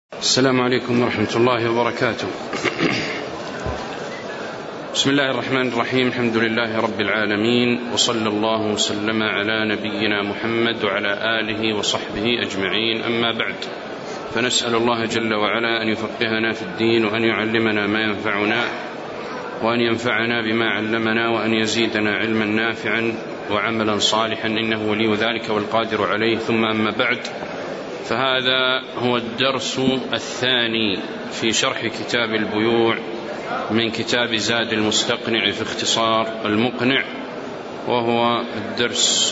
السلام عليكم ورحمة الله وبركاته. بسم الله الرحمن الرحيم. الحمد لله رب العالمين، وصلى الله وسلم على نبينا محمد وعلى آله وصحبه أجمعين، أما بعد، فنسأل الله جل وعلا أن يفقهنا في الدين، وأن يعلمنا ما ينفعنا، وأن ينفعنا بما علمنا، وأن يزيدنا علما نافعا وعملا صالحا، إنه ولي ذلك والقادر عليه. ثم أما بعد، فهذا هو الدرس الثاني في شرح كتاب البيوع من كتاب زاد المستقنع في اختصار المقنع، وهو الدرس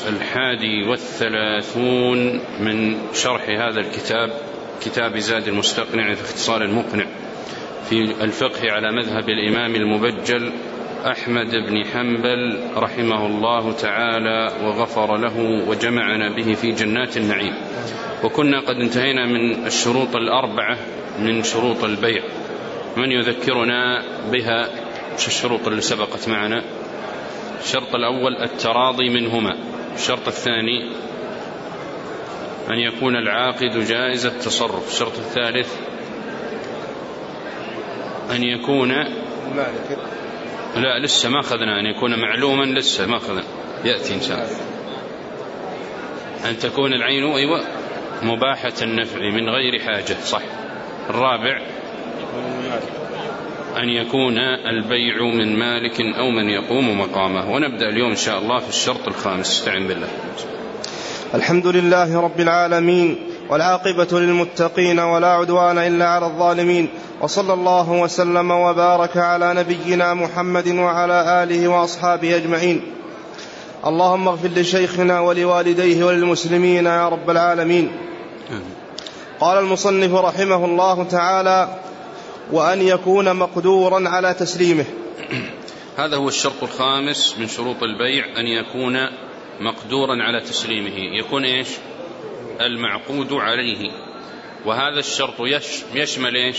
31 من شرح هذا الكتاب، كتاب زاد المستقنع في اختصار المقنع في الفقه على مذهب الإمام المبجل أحمد بن حنبل رحمه الله تعالى وغفر له وجمعنا به في جنات النعيم. وكنا قد انتهينا من الشروط الأربعة من شروط البيع. من يذكرنا بها؟ وش الشروط اللي سبقت معنا؟ الشرط الأول التراضي منهما، الشرط الثاني أن يكون العاقد جائز التصرف، الشرط الثالث أن يكون لا لسه ما أخذنا، أن يكون معلوما لسه ما أخذنا، يأتي إن شاء الله. أن تكون العين مباحة النفع من غير حاجة، صح. الرابع أن يكون البيع من مالك أو من يقوم مقامه. ونبدأ اليوم إن شاء الله في الشرط الخامس. استعن بالله. الحمد لله رب العالمين، والعاقبة للمتقين، ولا عدوان إلا على الظالمين، وصلى الله وسلم وبارك على نبينا محمد وعلى آله وأصحابه أجمعين. اللهم اغفر لشيخنا ولوالديه وللمسلمين يا رب العالمين. قال المصنف رحمه الله تعالى: وأن يكون مقدورا على تسليمه. هذا هو الشرط الخامس من شروط البيع، أن يكون مقدورا على تسليمه، يكون إيش؟ المعقود عليه. وهذا الشرط يشمل إيش؟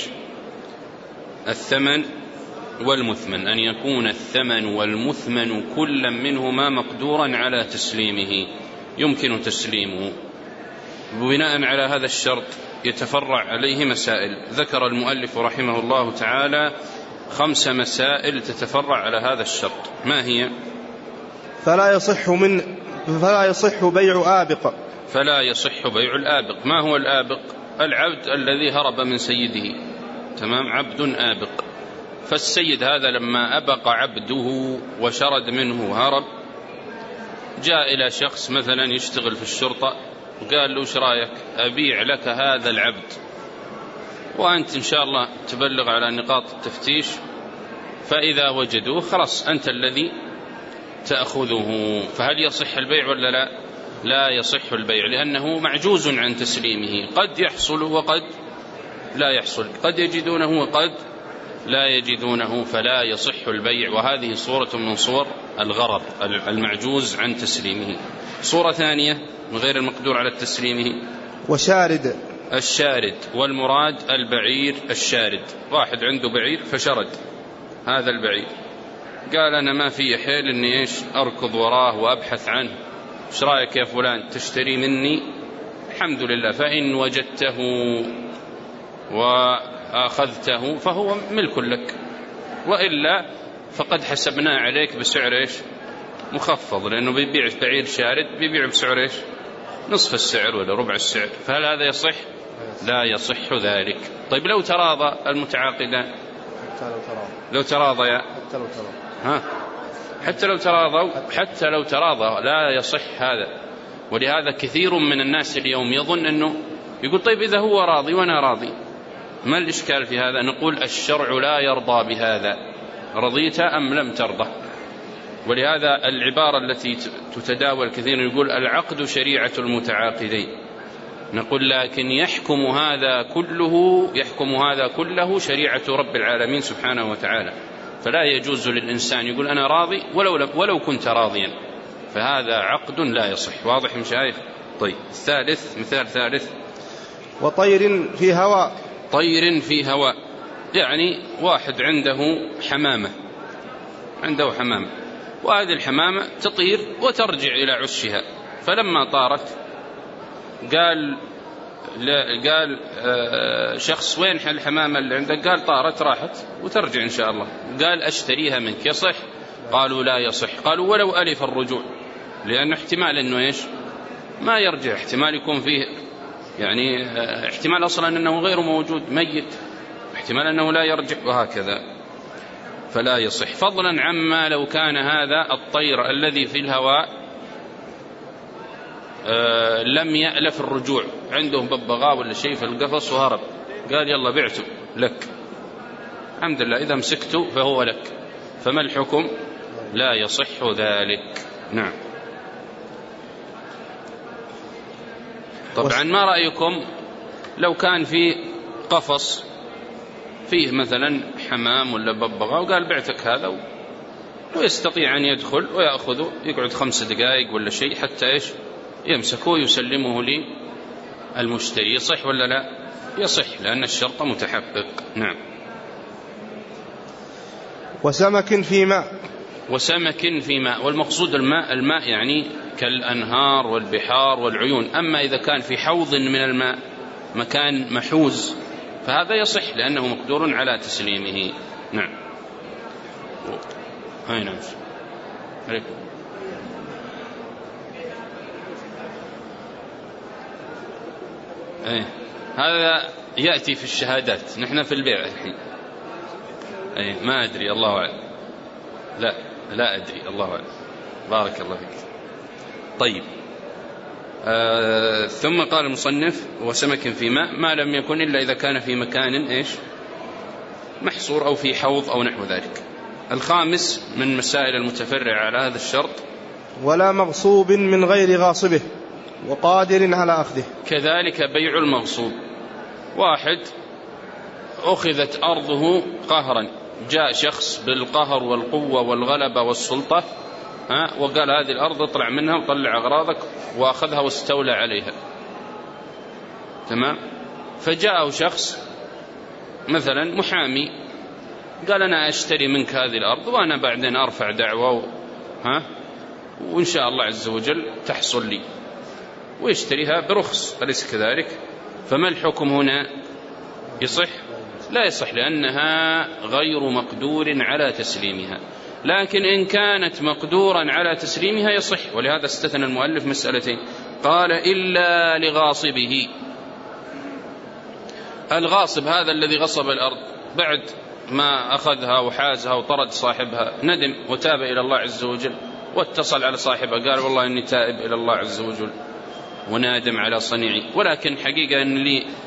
الثمن والمثمن، أن يكون الثمن والمثمن كل منهما مقدورا على تسليمه، يمكن تسليمه. وبناء على هذا الشرط يتفرع عليه مسائل، ذكر المؤلف رحمه الله تعالى 5 مسائل تتفرع على هذا الشرط. ما هي؟ فلا يصح بيع آبق. فلا يصح بيع الآبق. ما هو الآبق؟ العبد الذي هرب من سيده، تمام، عبد آبق. فالسيد هذا لما أبق عبده وشرد منه هرب، جاء إلى شخص مثلا يشتغل في الشرطة وقال له: ايش رايك أبيع لك هذا العبد، وأنت إن شاء الله تبلغ على نقاط التفتيش، فإذا وجدوه خلاص أنت الذي تأخذه. فهل يصح البيع ولا لا؟ لا يصح البيع، لأنه معجوز عن تسليمه، قد يحصل وقد لا يحصل، قد يجدونه وقد لا يجدونه، فلا يصح البيع. وهذه صورة من صور الغرر، المعجوز عن تسليمه. صورة ثانية من غير المقدور على تسليمه: وشارد. الشارد، والمراد البعير الشارد. واحد عنده بعير فشرد هذا البعير، قال: أنا ما في حيل إني أركض وراه وأبحث عنه، ايش رأيك يا فلان تشتري مني؟ الحمد لله، فإن وجدته وأخذته فهو ملك لك، وإلا فقد حسبنا عليك بسعر مخفض، لأنه بيبيع بعير شارد بيبيع بسعر نصف السعر ولا ربع السعر. فهل هذا يصح؟ لا يصح ذلك. طيب لو تراضى المتعاقدان، حتى لو تراضى لا يصح هذا. ولهذا كثير من الناس اليوم يظن أنه يقول: طيب إذا هو راضي وأنا راضي، ما الإشكال في هذا؟ نقول: الشرع لا يرضى بهذا، رضيت أم لم ترضى. ولهذا العبارة التي تتداول كثيرا يقول: العقد شريعة المتعاقدين. نقول: لكن يحكم هذا كله شريعة رب العالمين سبحانه وتعالى، فلا يجوز للإنسان يقول أنا راضي ولو كنت راضيا، فهذا عقد لا يصح. واضح مشايخ؟ طيب، الثالث، مثال ثالث: وطير في هواء. طير في هواء، يعني واحد عنده حمامة، وهذه الحمامة تطير وترجع إلى عشها، فلما طارت قال قال شخص وين الحمامة اللي عندك؟ قال طارت راحت وترجع إن شاء الله. قال أشتريها منك، يصح؟ قالوا لا يصح. قالوا ولو ألف الرجوع، لأن احتمال أنه إيش ما يرجع، احتمال يكون فيه يعني احتمال أصلا أنه غير موجود ميت، احتمال أنه لا يرجع، وهكذا، فلا يصح. فضلا عما لو كان هذا الطير الذي في الهواء لم يألف الرجوع، عنده ببغاء ولا شيء في القفص وهرب، قال يلا بعته لك، الحمد لله إذا مسكته فهو لك، فما الحكم؟ لا يصح ذلك. نعم. طبعا ما رأيكم لو كان في قفص فيه مثلا حمام ولا ببغاء وقال بعتك هذا، ويستطيع أن يدخل ويأخذه، يقعد 5 دقائق ولا شيء حتى إيش يمسكه ويسلمه للمشتري، يصح ولا لا؟ يصح، لأن الشرط متحقق. نعم. وسمك في ماء. وسمك في ماء، والمقصود الماء يعني كالأنهار والبحار والعيون. أما إذا كان في حوض من الماء مكان محوز فهذا يصح، لأنه مقدور على تسليمه. نعم. هاي نعم. عليكم. هذا يأتي في الشهادات، نحن في البيع الحين. ما أدري، الله أعلم. لا أدري، الله أعلم. بارك الله فيك. طيب. ثم قال المصنف وسمك في ماء ما لم يكن إلا إذا كان في مكان إيش محصور أو في حوض أو نحو ذلك. الخامس من مسائل المتفرع على هذا الشرط: ولا مغصوب من غير غاصبه وقادر على أخذه. كذلك بيع المغصوب، واحد أخذت أرضه قهرا، جاء شخص بالقهر والقوة والغلبة والسلطة وقال هذه الأرض اطلع منها وطلع أغراضك، وأخذها واستولى عليها، تمام. فجاءه شخص مثلا محامي قال أنا أشتري منك هذه الأرض وأنا بعدين أرفع دعوة وإن شاء الله عز وجل تحصل لي، ويشتريها برخص، أليس كذلك؟ فما الحكم هنا؟ يصح؟ لا يصح، لأنها غير مقدور على تسليمها. لكن إن كانت مقدورا على تسليمها يصح، ولهذا استثنى المؤلف مسألتين، قال إلا لغاصبه. الغاصب هذا الذي غصب الأرض بعد ما أخذها وحازها وطرد صاحبها، ندم وتاب إلى الله عز وجل، واتصل على صاحبها قال والله إني تائب إلى الله عز وجل ونادم على صنيعي، ولكن حقيقة أن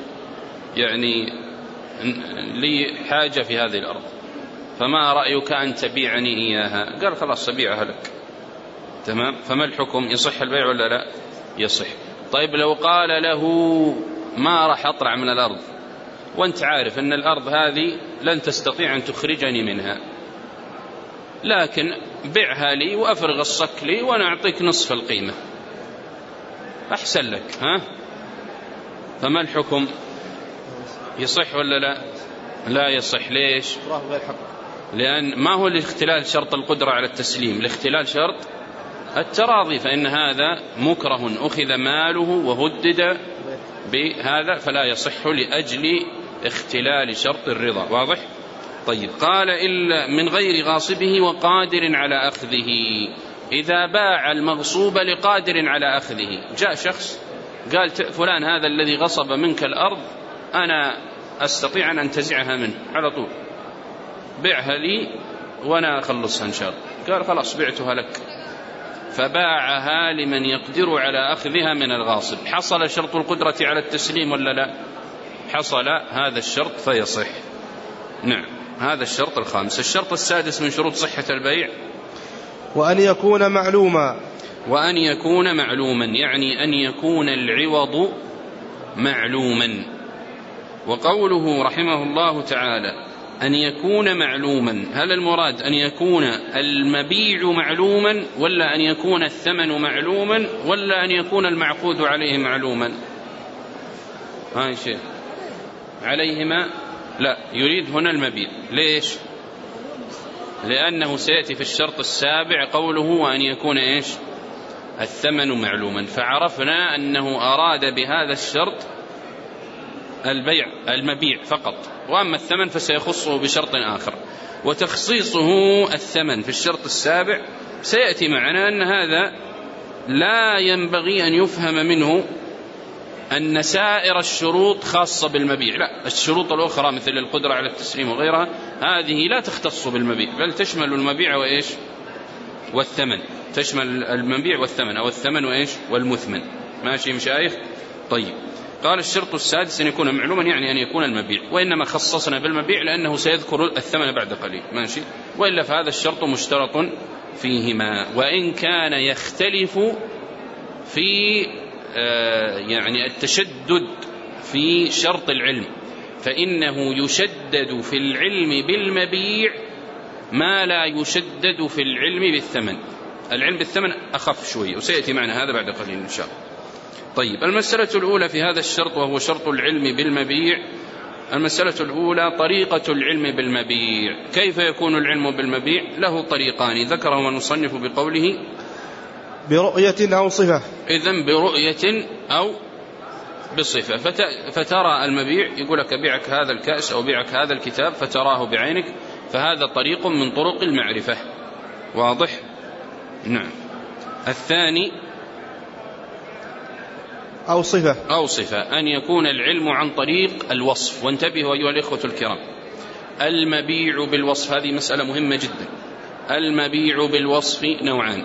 لي حاجة في هذه الأرض، فما رأيك أن تبيعني إياها؟ قال خلاص أبيعها لك، تمام. فما الحكم؟ يصح البيع ولا لا؟ يصح. طيب لو قال له ما راح أطلع من الأرض وأنت عارف أن الأرض هذه لن تستطيع أن تخرجني منها، لكن بيعها لي وأفرغ الصك لي وأنا أعطيك نصف القيمة، أحسن لك، فما الحكم؟ يصح ولا لا؟ لا يصح. ليش؟ لأن ما هو الاختلال شرط القدرة على التسليم، الاختلال شرط التراضي، فإن هذا مكره أخذ ماله وهدد بهذا، فلا يصح لأجل اختلال شرط الرضا. واضح؟ طيب. قال إلا من غير غاصبه وقادر على أخذه. إذا باع المغصوب لقادر على أخذه، جاء شخص قال فلان هذا الذي غصب منك الأرض أنا أستطيع أن أنتزعها منه على طول، بيعها لي وأنا أخلصها إن شاء الله. قال خلاص بعتها لك، فباعها لمن يقدر على أخذها من الغاصب. حصل شرط القدرة على التسليم ولا لا؟ حصل هذا الشرط فيصح. نعم، هذا الشرط الخامس. الشرط السادس من شروط صحة البيع: وأن يكون معلوما. وأن يكون معلوما يعني أن يكون العوض معلوما. وقوله رحمه الله تعالى أن يكون معلوما، هل المراد أن يكون المبيع معلوما ولا أن يكون الثمن معلوما ولا أن يكون المعقود عليه معلوما؟ هاي شيء عليهما، لا، يريد هنا المبيع. ليش؟ لأنه سيأتي في الشرط السابع قوله وأن يكون إيش؟ الثمن معلوما، فعرفنا أنه أراد بهذا الشرط البيع المبيع فقط، وأما الثمن فسيخصه بشرط آخر. وتخصيصه الثمن في الشرط السابع سيأتي معنا أن هذا لا ينبغي أن يفهم منه أن سائر الشروط خاصة بالمبيع، لا، الشروط الأخرى مثل القدرة على التسليم وغيرها هذه لا تختص بالمبيع، بل تشمل المبيع وإيش والثمن، تشمل المبيع والثمن، أو الثمن وإيش والمثمن. ماشي مشايخ؟ طيب. قال الشرط السادس أن يكون معلوما، يعني أن يكون المبيع، وإنما خصصنا بالمبيع لأنه سيذكر الثمن بعد قليل. ماشي؟ وإلا فهذا الشرط مشترط فيهما، وإن كان يختلف في يعني التشدد في شرط العلم، فإنه يشدد في العلم بالمبيع ما لا يشدد في العلم بالثمن. العلم بالثمن أخف شوي، وسيأتي معنا هذا بعد قليل إن شاء الله. طيب، المسألة الأولى في هذا الشرط وهو شرط العلم بالمبيع. المسألة الأولى طريقة العلم بالمبيع. كيف يكون العلم بالمبيع؟ له طريقان ذكرهما المصنف بقوله برؤية أو صفة. إذن برؤية أو بصفة، فترى المبيع يقول لك بيعك هذا الكأس أو بيعك هذا الكتاب فتراه بعينك، فهذا طريق من طرق المعرفة. واضح؟ نعم. الثاني أو صفة. أو صفة، أن يكون العلم عن طريق الوصف. وانتبهوا أيها الإخوة الكرام، المبيع بالوصف هذه مسألة مهمة جدا. المبيع بالوصف نوعان: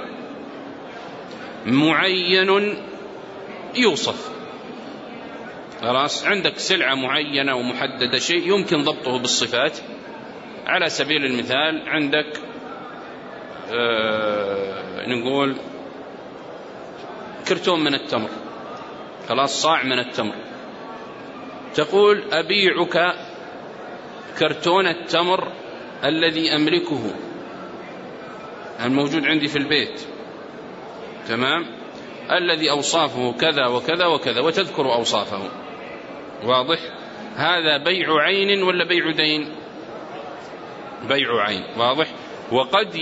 معين يوصف، خلاص عندك سلعة معينة ومحددة، شيء يمكن ضبطه بالصفات. على سبيل المثال عندك نقول كرتون من التمر، خلاص صاع من التمر، تقول أبيعك كرتون التمر الذي أملكه الموجود عندي في البيت، تمام، الذي أوصافه كذا وكذا وكذا، وتذكر أوصافه. واضح؟ هذا بيع عين ولا بيع دين؟ بيع عين. واضح؟ وقد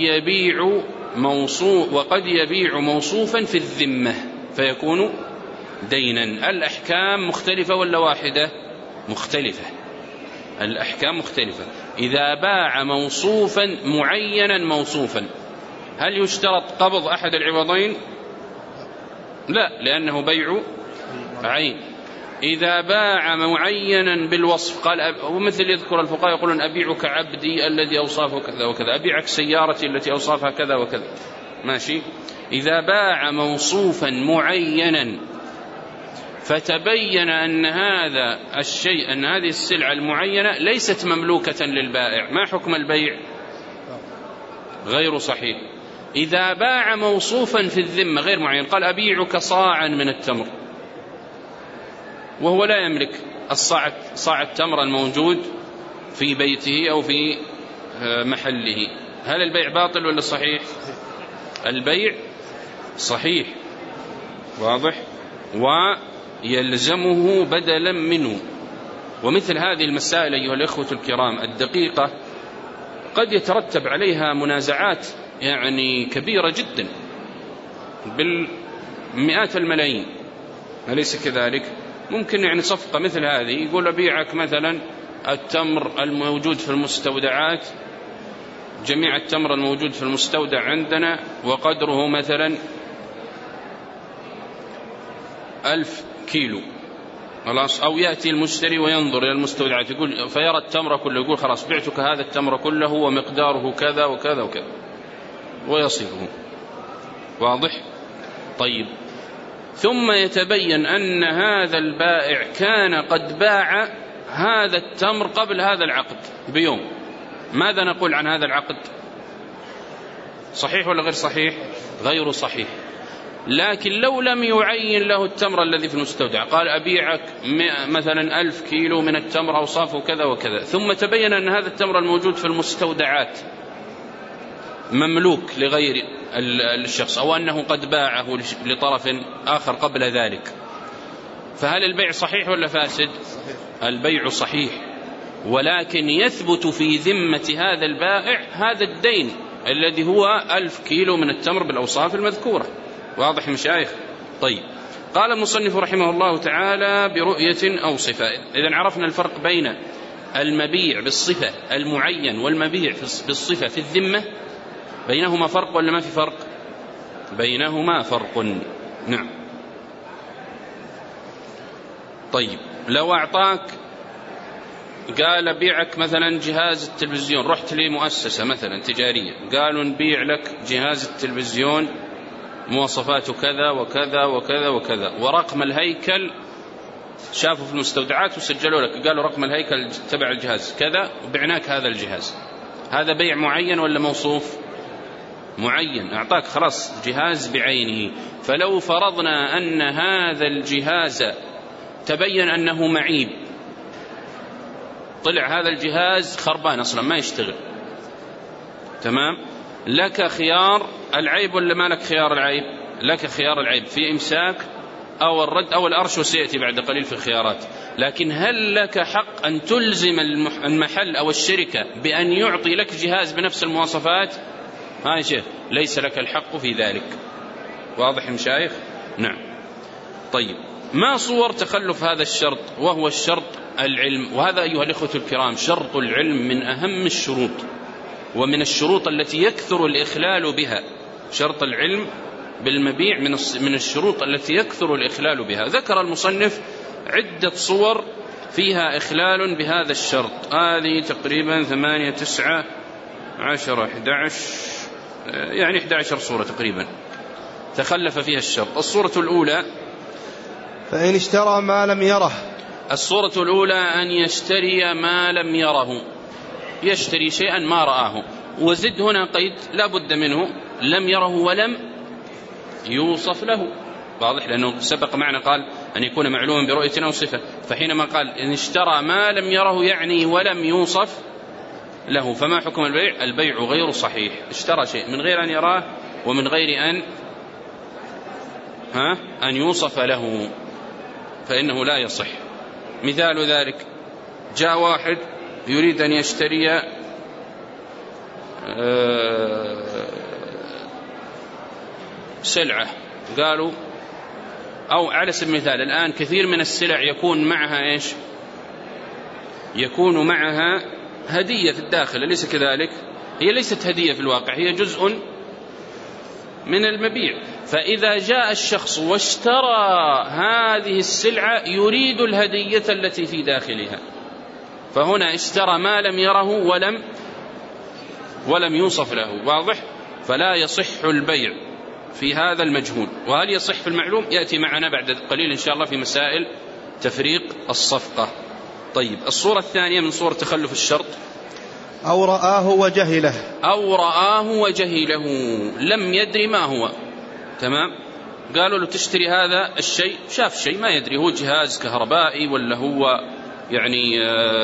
يبيع موصوفا في الذمة فيكون دينا. الأحكام مختلفة ولا واحدة؟ مختلفة. الأحكام مختلفة. إذا باع موصوفا معينا موصوفا، هل يشترط قبض أحد العوضين؟ لا، لأنه بيع عين. إذا باع معينا بالوصف، قال ومثل يذكر الفقهاء يقولون أبيعك عبدي الذي أوصافه كذا وكذا، أبيعك سيارتي التي أوصافها كذا وكذا. ماشي؟ إذا باع موصوفا معينا فتبين أن هذا الشيء، أن هذه السلعة المعينة ليست مملوكة للبائع، ما حكم البيع؟ غير صحيح. إذا باع موصوفا في الذمة غير معين، قال أبيعك صاعا من التمر، وهو لا يملك صاع التمر الموجود في بيته أو في محله، هل البيع باطل ولا صحيح؟ البيع صحيح. واضح؟ ويلزمه بدلا منه. ومثل هذه المسائل أيها الإخوة الكرام الدقيقة قد يترتب عليها منازعات يعني كبيرة جدا بالمئات الملايين، أليس كذلك؟ ممكن يعني صفقة مثل هذه يقول أبيعك مثلا التمر الموجود في المستودعات، جميع التمر الموجود في المستودع عندنا وقدره مثلا 1000 كيلو، خلاص. أو يأتي المشتري وينظر إلى المستودعات يقول فيرى التمر كله، يقول خلاص بعتك هذا التمر كله ومقداره كذا وكذا وكذا ويصفه. واضح؟ طيب، ثم يتبين أن هذا البائع كان قد باع هذا التمر قبل هذا العقد بيوم، ماذا نقول عن هذا العقد؟ صحيح ولا غير صحيح؟ غير صحيح. لكن لو لم يعين له التمر الذي في المستودع، قال أبيعك مثلا 1000 كيلو من التمر أوصافه كذا وكذا، ثم تبين أن هذا التمر الموجود في المستودعات مملوك لغير الشخص، أو أنه قد باعه لطرف آخر قبل ذلك، فهل البيع صحيح ولا فاسد؟ البيع صحيح، ولكن يثبت في ذمة هذا البائع هذا الدين الذي هو 1000 كيلو من التمر بالأوصاف المذكورة. واضح مشايخ؟ طيب، قال المصنف رحمه الله تعالى برؤية أو صفة. إذن عرفنا الفرق بين المبيع بالصفة المعين والمبيع بالصفة في الذمة، بينهما فرق ولا ما في فرق؟ بينهما فرق. نعم. طيب لو أعطاك قال بيعك مثلا جهاز التلفزيون، رحت لمؤسسة مثلا تجارية قالوا نبيع لك جهاز التلفزيون مواصفاته كذا وكذا وكذا وكذا، ورقم الهيكل شافوا في المستودعات وسجلوا لك قالوا رقم الهيكل تبع الجهاز كذا وبعناك هذا الجهاز، هذا بيع معين ولا موصوف؟ معين، أعطاك خلاص جهاز بعينه. فلو فرضنا أن هذا الجهاز تبين أنه معيب، طلع هذا الجهاز خربان أصلا ما يشتغل، تمام، لك خيار العيب ولا ما لك خيار العيب؟ لك خيار العيب في إمساك أو الرد أو الأرش، وسيأتي بعد قليل في الخيارات. لكن هل لك حق أن تلزم المحل أو الشركة بأن يعطي لك جهاز بنفس المواصفات؟ هاي شيء ليس لك الحق في ذلك. واضح المشايخ؟ نعم. طيب ما صور تخلف هذا الشرط؟ وهو الشرط العلم، وهذا أيها الإخوة الكرام شرط العلم من أهم الشروط ومن الشروط التي يكثر الإخلال بها. شرط العلم بالمبيع من الشروط التي يكثر الإخلال بها. ذكر المصنف عدة صور فيها إخلال بهذا الشرط، هذه تقريبا 8 9 10 11 يعني 11 صورة تقريبا تخلف فيها الشرط. الصورة الأولى فإن اشترى ما لم يره. الصورة الأولى أن يشتري ما لم يره، يشتري شيئا ما رآه، وزد هنا قيد لا بد منه، لم يره ولم يوصف له. واضح؟ لأنه سبق معنا قال أن يكون معلوما برؤية أو صفة، فحينما قال إن اشترى ما لم يره يعني ولم يوصف له، فما حكم البيع؟ البيع غير صحيح. اشترى شيء من غير أن يراه ومن غير أن يوصف له فإنه لا يصح. مثال ذلك جاء واحد يريد أن يشتري سلعة، قالوا أو على سبيل المثال الآن كثير من السلع يكون معها إيش؟ يكون معها هدية في الداخل، أليس كذلك؟ هي ليست هدية في الواقع، هي جزء من المبيع. فإذا جاء الشخص واشترى هذه السلعة يريد الهدية التي في داخلها، فهنا اشترى ما لم يره ولم يوصف له. واضح؟ فلا يصح البيع في هذا المجهول. وهل يصح في المعلوم؟ يأتي معنا بعد قليل إن شاء الله في مسائل تفريق الصفقة. طيب الصورة الثانية من صور تخلف الشرط أو رآه وجهله. أو رآه وجهله، لم يدري ما هو، تمام، قالوا له تشتري هذا الشيء، شاف شيء ما يدري هو جهاز كهربائي ولا هو يعني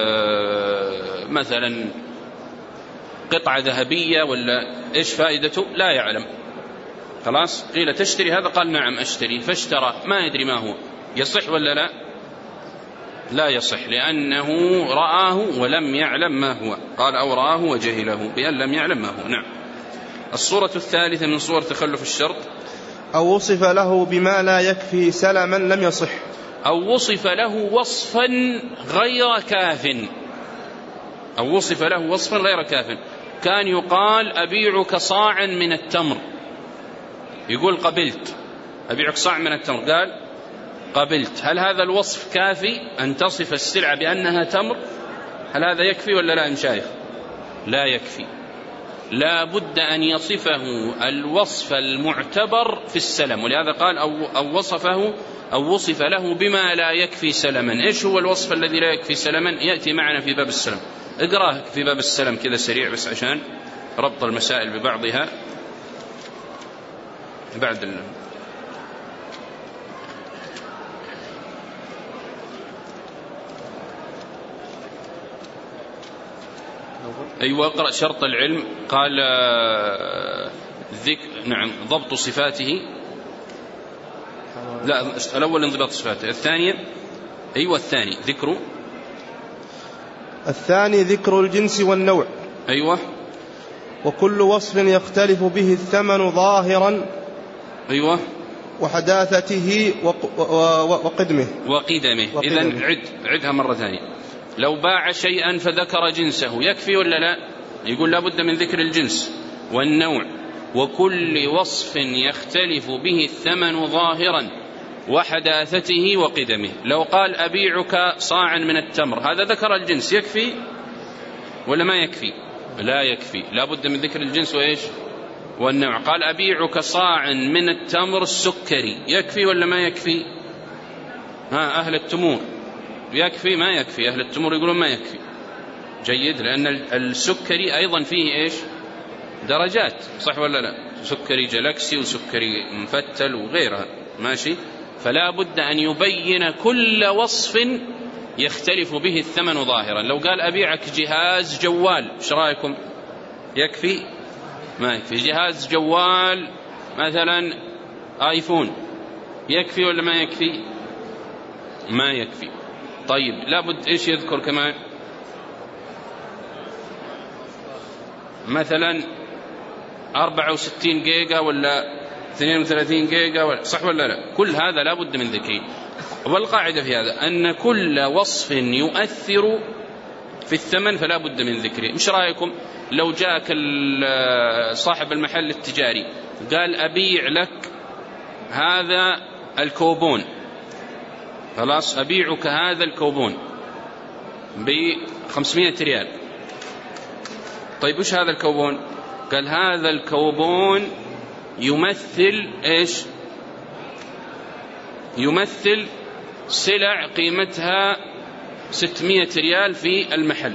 مثلا قطعة ذهبية ولا إيش فائدته، لا يعلم. خلاص قيل تشتري هذا، قال نعم أشتري، فاشترى ما يدري ما هو، يصح ولا لا؟ لا يصح، لأنه رآه ولم يعلم ما هو. قال أو رآه وجهله بأن لم يعلم ما هو. نعم. الصورة الثالثة من صور تخلف الشرط أو وصف له بما لا يكفي سلما لم يصح. أو وصف له وصفا غير كاف. أو وصف له وصفا غير كاف، كان يقال أبيعك صاعا من التمر، يقول قبلت، أبيعك صاع من التمر، قال قبلت. هل هذا الوصف كافي أن تصف السلعة بأنها تمر؟ هل هذا يكفي ولا لا مشايخ؟ لا يكفي، لا بد أن يصفه الوصف المعتبر في السلم. ولهذا قال أو وصف له بما لا يكفي سلما. إيش هو الوصف الذي لا يكفي سلما؟ يأتي معنا في باب السلم، اقراه في باب السلم كذا سريع بس عشان ربط المسائل ببعضها بعد أيوة اقرأ شرط العلم. قال نعم ضبط صفاته، لا الأول انضباط صفاته، الثانية أيوة الثاني ذكر، الثاني ذكر الجنس والنوع. أيوة. وكل وصف يختلف به الثمن ظاهرا. أيوة. وحداثته وقدمه. إذن عدها مرة ثانية. لو باع شيئا فذكر جنسه يكفي ولا لا؟ يقول لابد من ذكر الجنس والنوع وكل وصف يختلف به الثمن ظاهرا وحداثته وقدمه. لو قال أبيعك صاعا من التمر، هذا ذكر الجنس، يكفي ولا ما يكفي؟ لا يكفي، لابد من ذكر الجنس وإيش؟ والنوع. قال أبيعك صاعا من التمر السكري، يكفي ولا ما يكفي؟ أهل التمور يكفي ما يكفي؟ أهل التمور يقولون ما يكفي. جيد، لأن السكري أيضا فيه إيش؟ درجات، صح ولا لا؟ سكري جلاكسي وسكري مفتل وغيرها، ماشي. فلا بد أن يبين كل وصف يختلف به الثمن ظاهرا. لو قال أبيعك جهاز جوال، ايش رأيكم؟ يكفي؟ ما يكفي. جهاز جوال مثلا آيفون، يكفي ولا ما يكفي؟ ما يكفي. طيب لابد ايش يذكر كمان؟ مثلا 64 جيجا ولا 32 جيجا ولا، صح ولا لا؟ كل هذا لابد من ذكره. والقاعدة في هذا أن كل وصف يؤثر في الثمن فلا بد من ذكره. مش رأيكم لو جاءك صاحب المحل التجاري قال أبيع لك هذا الكوبون، خلاص أبيعك هذا الكوبون ب500 ريال. طيب وش هذا الكوبون؟ قال هذا الكوبون يمثل إيش؟ يمثل سلع قيمتها 600 ريال في المحل،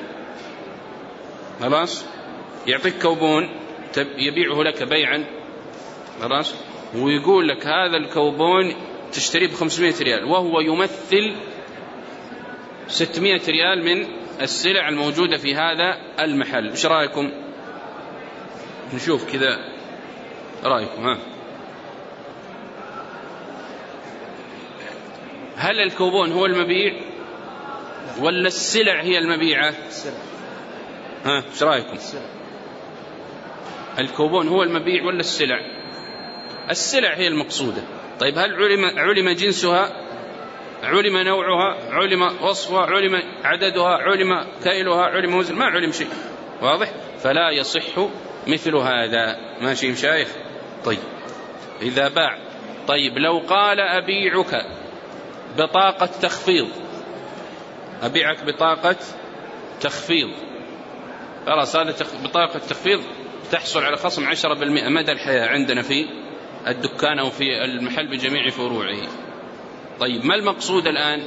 خلاص. يعطيك كوبون يبيعه لك بيعا، خلاص، ويقول لك هذا الكوبون تشتريه ب500 ريال وهو يمثل 600 ريال من السلع الموجودة في هذا المحل. ايش رأيكم؟ نشوف كذا رأيكم. هل الكوبون هو المبيع ولا السلع هي المبيعة؟ ايش رأيكم؟ الكوبون هو المبيع ولا السلع؟ السلع هي المقصودة. طيب هل علم جنسها، علم نوعها، علم وصفها، علم عددها، علم كيلها، علم وزن؟ ما علم شيء، واضح؟ فلا يصح مثل هذا. ماشي مشايخ؟ طيب إذا باع، طيب لو قال أبيعك بطاقة تخفيض، أبيعك بطاقة تخفيض، خلاص هذا بطاقة تخفيض تحصل على خصم 10% مدى الحياة عندنا في الدكان أو في المحل بجميع فروعه. طيب ما المقصود الآن؟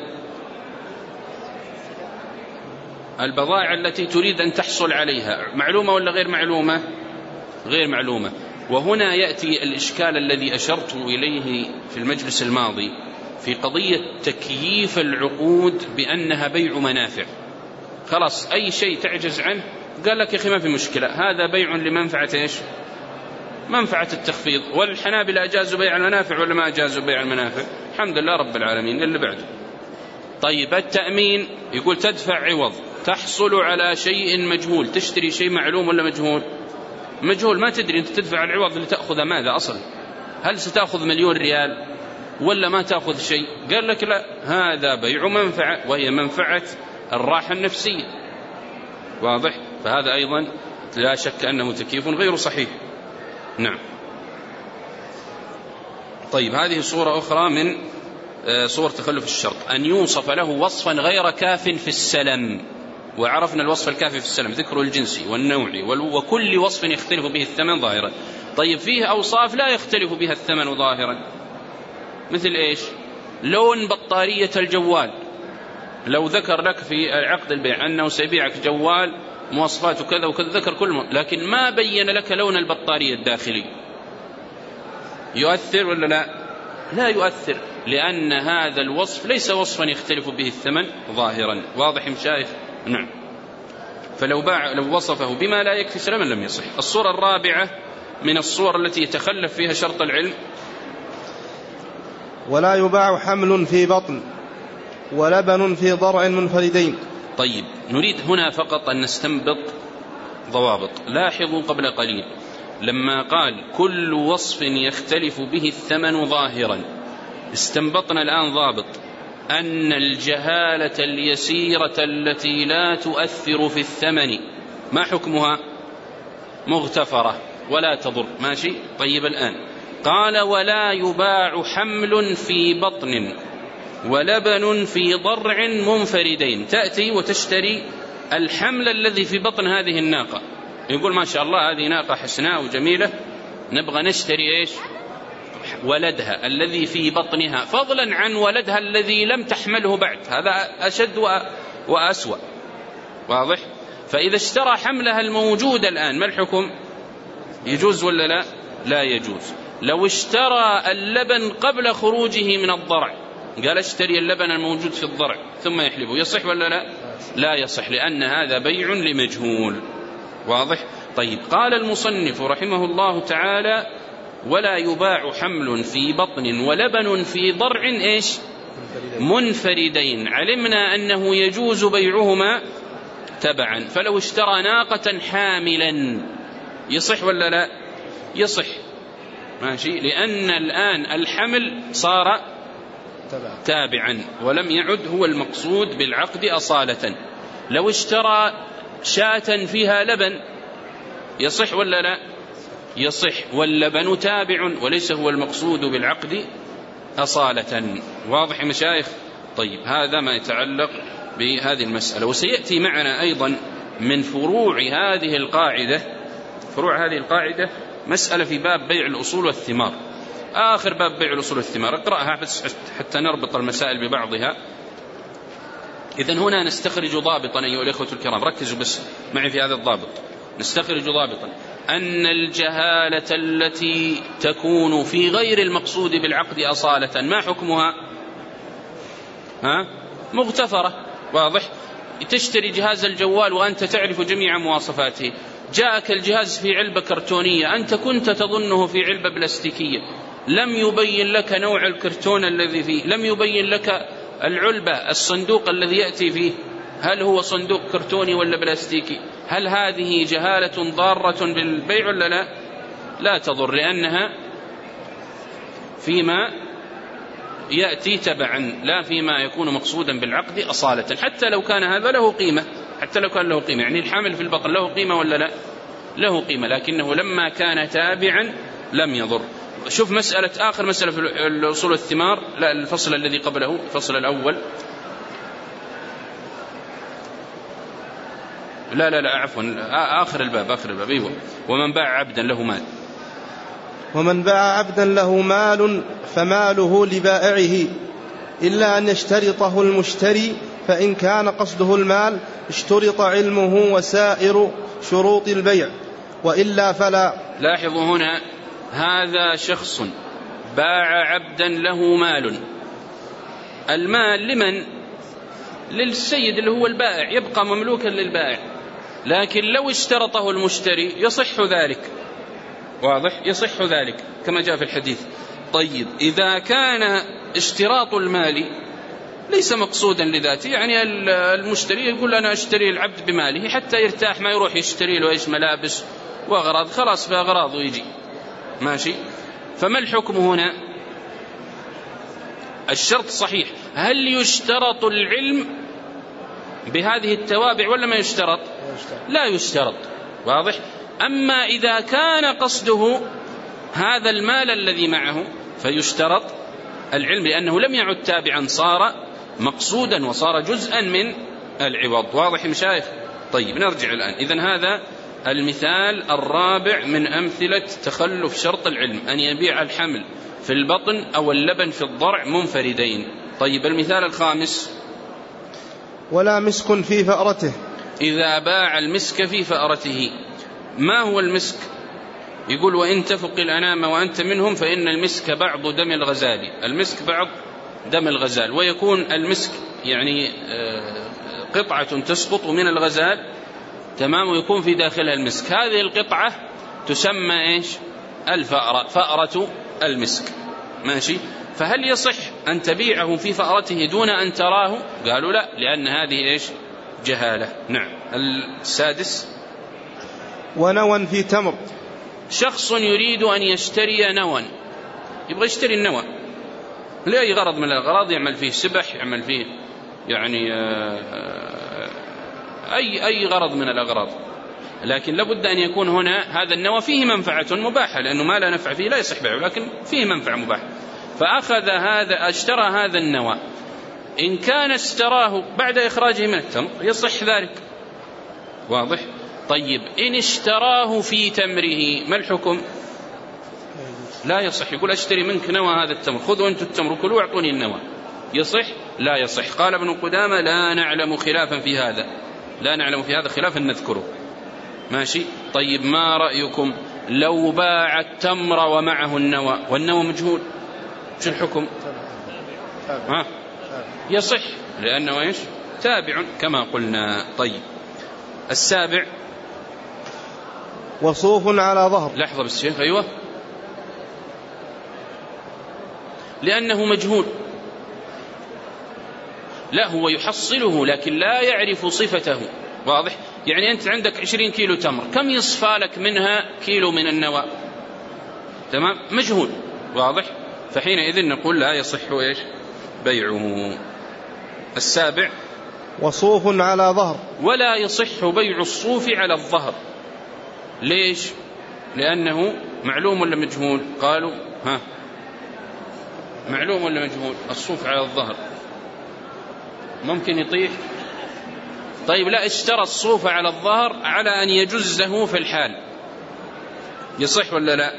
البضائع التي تريد أن تحصل عليها معلومة ولا غير معلومة؟ غير معلومة. وهنا يأتي الإشكال الذي أشرت إليه في المجلس الماضي في قضية تكييف العقود بأنها بيع منافع. خلاص أي شيء تعجز عنه قال لك يا أخي ما في مشكلة، هذا بيع لمنفعة إيش؟ منفعة التخفيض. والحنابلة أجازوا بيع المنافع ولا ما أجازوا بيع المنافع؟ الحمد لله رب العالمين. اللي بعده طيب التأمين، يقول تدفع عوض تحصل على شيء مجهول، تشتري شيء معلوم ولا مجهول؟ مجهول، ما تدري أنت تدفع العوض لتأخذ ماذا أصلا، هل ستأخذ 1,000,000 ريال ولا ما تأخذ شيء؟ قال لك لا، هذا بيع منفعة وهي منفعة الراحة النفسية، واضح؟ فهذا أيضا لا شك أنه تكييف غير صحيح. نعم. طيب هذه صورة أخرى من صور تخلف الشرط، أن يوصف له وصفا غير كاف في السلم. وعرفنا الوصف الكافي في السلم ذكر الجنس والنوع وكل وصف يختلف به الثمن ظاهرا. طيب فيه أوصاف لا يختلف بها الثمن ظاهرا، مثل إيش؟ لون بطارية الجوال، لو ذكر لك في عقد البيع أنه سيبيعك جوال مواصفاته كذا وكذا، ذكر كل لكن ما بين لك لون البطارية الداخلي، يؤثر ولا لا؟ لا يؤثر، لأن هذا الوصف ليس وصفا يختلف به الثمن ظاهرا. واضح مشايخ؟ نعم. فلو لو وصفه بما لا يكفي سلما لم يصح. الصورة الرابعة من الصور التي يتخلف فيها شرط العلم، ولا يباع حمل في بطن ولبن في ضرع منفردين. طيب نريد هنا فقط أن نستنبط ضوابط. لاحظوا قبل قليل لما قال كل وصف يختلف به الثمن ظاهرا، استنبطنا الآن ضابط أن الجهالة اليسيرة التي لا تؤثر في الثمن ما حكمها؟ مغتفرة ولا تضر. ماشي. طيب الآن قال ولا يباع حمل في بطن ولبن في ضرع منفردين. تأتي وتشتري الحمل الذي في بطن هذه الناقة، يقول ما شاء الله هذه ناقة حسناء وجميلة، نبغى نشتري إيش؟ ولدها الذي في بطنها، فضلا عن ولدها الذي لم تحمله بعد، هذا أشد وأسوأ. واضح؟ فإذا اشترى حملها الموجود الآن ما الحكم؟ يجوز ولا لا؟ لا يجوز. لو اشترى اللبن قبل خروجه من الضرع، قال اشتري اللبن الموجود في الضرع ثم يحلبه، يصح ولا لا؟ لا يصح، لأن هذا بيع لمجهول. واضح؟ طيب قال المصنف رحمه الله تعالى ولا يباع حمل في بطن ولبن في ضرع إيش؟ منفردين. علمنا أنه يجوز بيعهما تبعا، فلو اشترى ناقة حاملا يصح ولا لا؟ يصح. ماشي، لأن الآن الحمل صار تابعا ولم يعد هو المقصود بالعقد أصالة. لو اشترى شاة فيها لبن يصح ولا لا؟ يصح، واللبن تابع وليس هو المقصود بالعقد أصالة. واضح يا مشايخ؟ طيب هذا ما يتعلق بهذه المسألة. وسيأتي معنا أيضا من فروع هذه القاعدة مسألة في باب بيع الأصول والثمار، آخر باب بيع الأصول والثمار، اقرأها بس حتى نربط المسائل ببعضها. إذن هنا نستخرج ضابطا أيها الإخوة الكرام، ركزوا بس معي في هذا الضابط. نستخرج ضابطا أن الجهالة التي تكون في غير المقصود بالعقد أصالة ما حكمها؟ مغتفرة. واضح؟ تشتري جهاز الجوال وأنت تعرف جميع مواصفاته، جاءك الجهاز في علبة كرتونية، أنت كنت تظنه في علبة بلاستيكية، لم يبين لك نوع الكرتون الذي فيه، لم يبين لك العلبة الصندوق الذي يأتي فيه، هل هو صندوق كرتوني ولا بلاستيكي؟ هل هذه جهالة ضارة بالبيع ولا لا؟ لا تضر، لأنها فيما يأتي تبعا لا فيما يكون مقصودا بالعقد أصالة، حتى لو كان هذا له قيمة، حتى لو كان له قيمة، يعني الحامل في البطن له قيمة ولا لا؟ له قيمة، لكنه لما كان تابعا لم يضر. شوف آخر مسألة في الأصول والثمار، لا الفصل الذي قبله، الفصل الأول، لا عفوا، آخر الباب أيوة. ومن باع عبدا له مال، ومن باع عبدا له مال فماله لبائعه إلا أن يشترطه المشتري، فإن كان قصده المال اشترط علمه وسائر شروط البيع، وإلا فلا. لاحظوا هنا هذا شخص باع عبدا له مال، المال لمن؟ للسيد اللي هو البائع، يبقى مملوكا للبائع، لكن لو اشترطه المشتري يصح ذلك. واضح؟ يصح ذلك كما جاء في الحديث. طيب إذا كان اشتراط المال ليس مقصودا لذاته، يعني المشتري يقول أنا أشتري العبد بماله حتى يرتاح، ما يروح يشتري له إيش ملابس وأغراض، خلاص بأغراض ويجي ماشي. فما الحكم هنا؟ الشرط صحيح، هل يشترط العلم بهذه التوابع ولا ما يشترط؟ لا يشترط. واضح؟ أما إذا كان قصده هذا المال الذي معه فيشترط العلم، لأنه لم يعد تابعا، صار مقصودا وصار جزءا من العوض. واضح يا مشايخ؟ طيب نرجع الآن. إذن هذا المثال الرابع من أمثلة تخلف شرط العلم، أن يبيع الحمل في البطن أو اللبن في الضرع منفردين. طيب المثال الخامس، ولا مسك في فأرته، إذا باع المسك في فأرته. ما هو المسك؟ يقول وإن تفق الأنام وأنت منهم فإن المسك بعض دم الغزال، المسك بعض دم الغزال، ويكون المسك يعني قطعة تسقط من الغزال، تمام، ويكون في داخلها المسك، هذه القطعة تسمى إيش؟ الفأرة، فأرة المسك. ماشي. فهل يصح أن تبيعه في فأرته دون أن تراه؟ قالوا لا، لأن هذه إيش؟ جهالة. نعم. السادس، ونوى في تمر، شخص يريد أن يشتري نوى، يبغى يشتري النوى لأي غرض من الأغراض، يعمل فيه سبح، يعمل فيه يعني أي غرض من الأغراض، لكن لابد أن يكون هنا هذا النوى فيه منفعة مباحة، لأنه ما لا نفع فيه لا يصح بيعه، لكن فيه منفعة مباحة. فأخذ هذا، اشترى هذا النوى، إن كان اشتراه بعد إخراجه من التمر يصح ذلك، واضح؟ طيب إن اشتراه في تمره ما الحكم؟ لا يصح. يقول أشتري منك نوى هذا التمر، خذوا أنتم التمر كلوا واعطوني النوى، يصح؟ لا يصح. قال ابن قدامة لا نعلم خلافا في هذا، لا نعلم في هذا خلافا نذكره. ماشي. طيب ما رأيكم لو باع التمر ومعه النوى والنوى مجهول، شو الحكم؟ يصح، لأنه إيش؟ تابع كما قلنا. طيب السابع وصوف على ظهر. لحظة بس شيخ. أيوة، لأنه مجهول. لا، هو يحصله لكن لا يعرف صفته، واضح؟ يعني أنت عندك 20 كيلو تمر، كم يصفى لك منها كيلو من النوى؟ تمام، مجهول، واضح؟ فحينئذ نقول لا يصح إيش؟ بيعه. السابع وصوف على ظهر. ولا يصح بيع الصوف على الظهر. ليش؟ لأنه معلوم ولا مجهول؟ قالوا معلوم ولا مجهول؟ الصوف على الظهر ممكن يطيح. طيب لا، اشترى الصوف على الظهر على أن يجزه في الحال، يصح ولا لا؟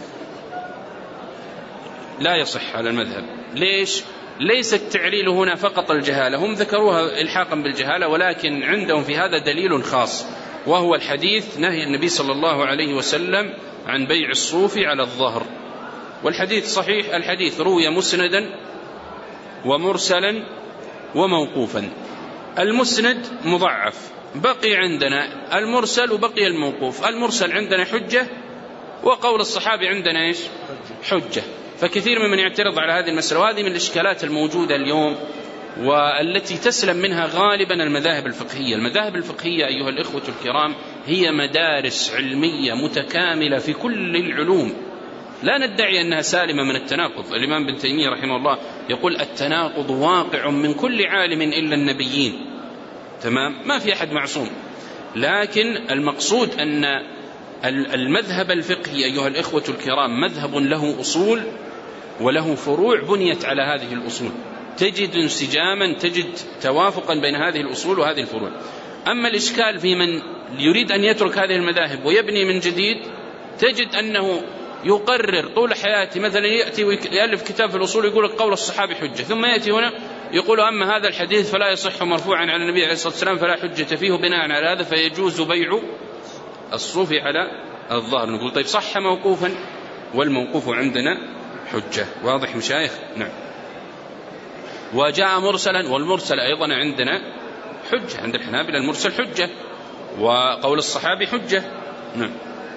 لا يصح على المذهب. ليش؟ ليس التعليل هنا فقط الجهالة، هم ذكروها إلحاقا بالجهالة، ولكن عندهم في هذا دليل خاص، وهو الحديث نهي النبي صلى الله عليه وسلم عن بيع الصوف على الظهر. والحديث صحيح، الحديث روي مسندا ومرسلا وموقوفا. المسند مضعف، بقي عندنا المرسل وبقي الموقوف. المرسل عندنا حجة، وقول الصحابي عندنا إيش؟ حجة. فكثير ممن يعترض على هذه المسألة، وهذه من الإشكالات الموجودة اليوم والتي تسلم منها غالبا المذاهب الفقهية. المذاهب الفقهية أيها الإخوة الكرام هي مدارس علمية متكاملة في كل العلوم، لا ندعي أنها سالمة من التناقض. الإمام ابن تيمية رحمه الله يقول التناقض واقع من كل عالم إلا النبيين، تمام؟ ما في أحد معصوم. لكن المقصود أن المذهب الفقهي أيها الإخوة الكرام مذهب له أصول وله فروع بنيت على هذه الأصول، تجد انسجاما، تجد توافقا بين هذه الأصول وهذه الفروع. أما الإشكال في من يريد أن يترك هذه المذاهب ويبني من جديد، تجد أنه يقرر طول حياته، مثلا يأتي ويألف كتاب في الأصول يقول قول الصحابي حجة، ثم يأتي هنا يقول أما هذا الحديث فلا يصح مرفوعا على النبي عليه الصلاة والسلام فلا حجة فيه، بناء على هذا فيجوز بيع الصوف على الظهر. نقول طيب صح موقوفا، والموقوف عندنا حجة، واضح مشايخ؟ نعم. وجاء مرسلا، والمرسل أيضا عندنا حجة، عند الحنابلة المرسل حجة، وقول الصحابي حجة. نعم.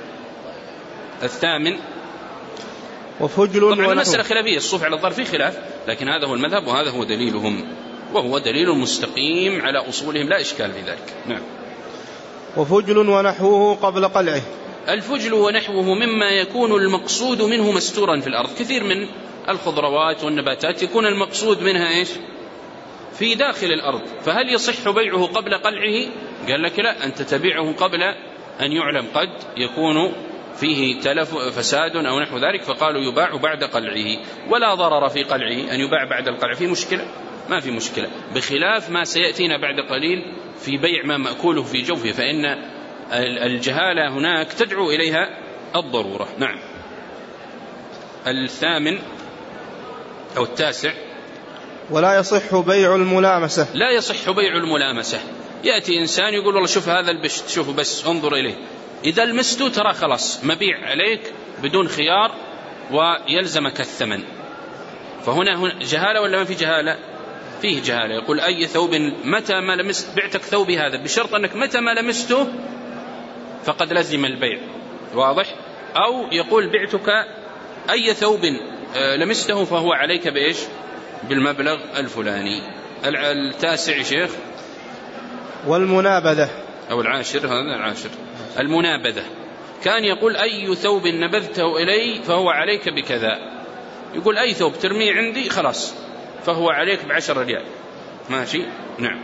الثامن وفجل. طبعا المسألة خلافية، الصوف على الظهر فيه خلاف، لكن هذا هو المذهب وهذا هو دليلهم، وهو دليل مستقيم على أصولهم، لا إشكال في ذلك. نعم. وفجل ونحوه قبل قلعه. الفجل ونحوه مما يكون المقصود منه مستورا في الأرض. كثير من الخضروات والنباتات يكون المقصود منها إيش؟ في داخل الأرض، فهل يصح بيعه قبل قلعه؟ قال لك لا، أنت تبيعه قبل أن يعلم، قد يكون فيه تلف فساد أو نحو ذلك، فقالوا يباع بعد قلعه، ولا ضرر في قلعه. أن يباع بعد القلع في مشكلة؟ ما في مشكلة، بخلاف ما سيأتينا بعد قليل في بيع ما مأكوله في جوفه، فإن الجهالة هناك تدعو إليها الضرورة. نعم. الثامن أو التاسع ولا يصح بيع الملامسة. لا يصح بيع الملامسة. يأتي إنسان يقول والله شوف هذا البشت، شوفوا بس انظر إليه، إذا لمسته ترى خلاص مبيع عليك بدون خيار ويلزمك الثمن. فهنا جهالة ولا ما في جهالة؟ فيه جهالة. يقول أي ثوب متى ما لمست، بعتك ثوبي هذا بشرط أنك متى ما لمسته فقد لزم البيع، واضح؟ أو يقول بعتك أي ثوب لمسته فهو عليك بإيش؟ بالمبلغ الفلاني. التاسع شيخ والمنابذة أو العاشر، هذا العاشر. المنابذة كان يقول أي ثوب نبذته إلي فهو عليك بكذا، يقول أي ثوب ترميه عندي خلاص فهو عليك ب10 ريال، ماشي. نعم.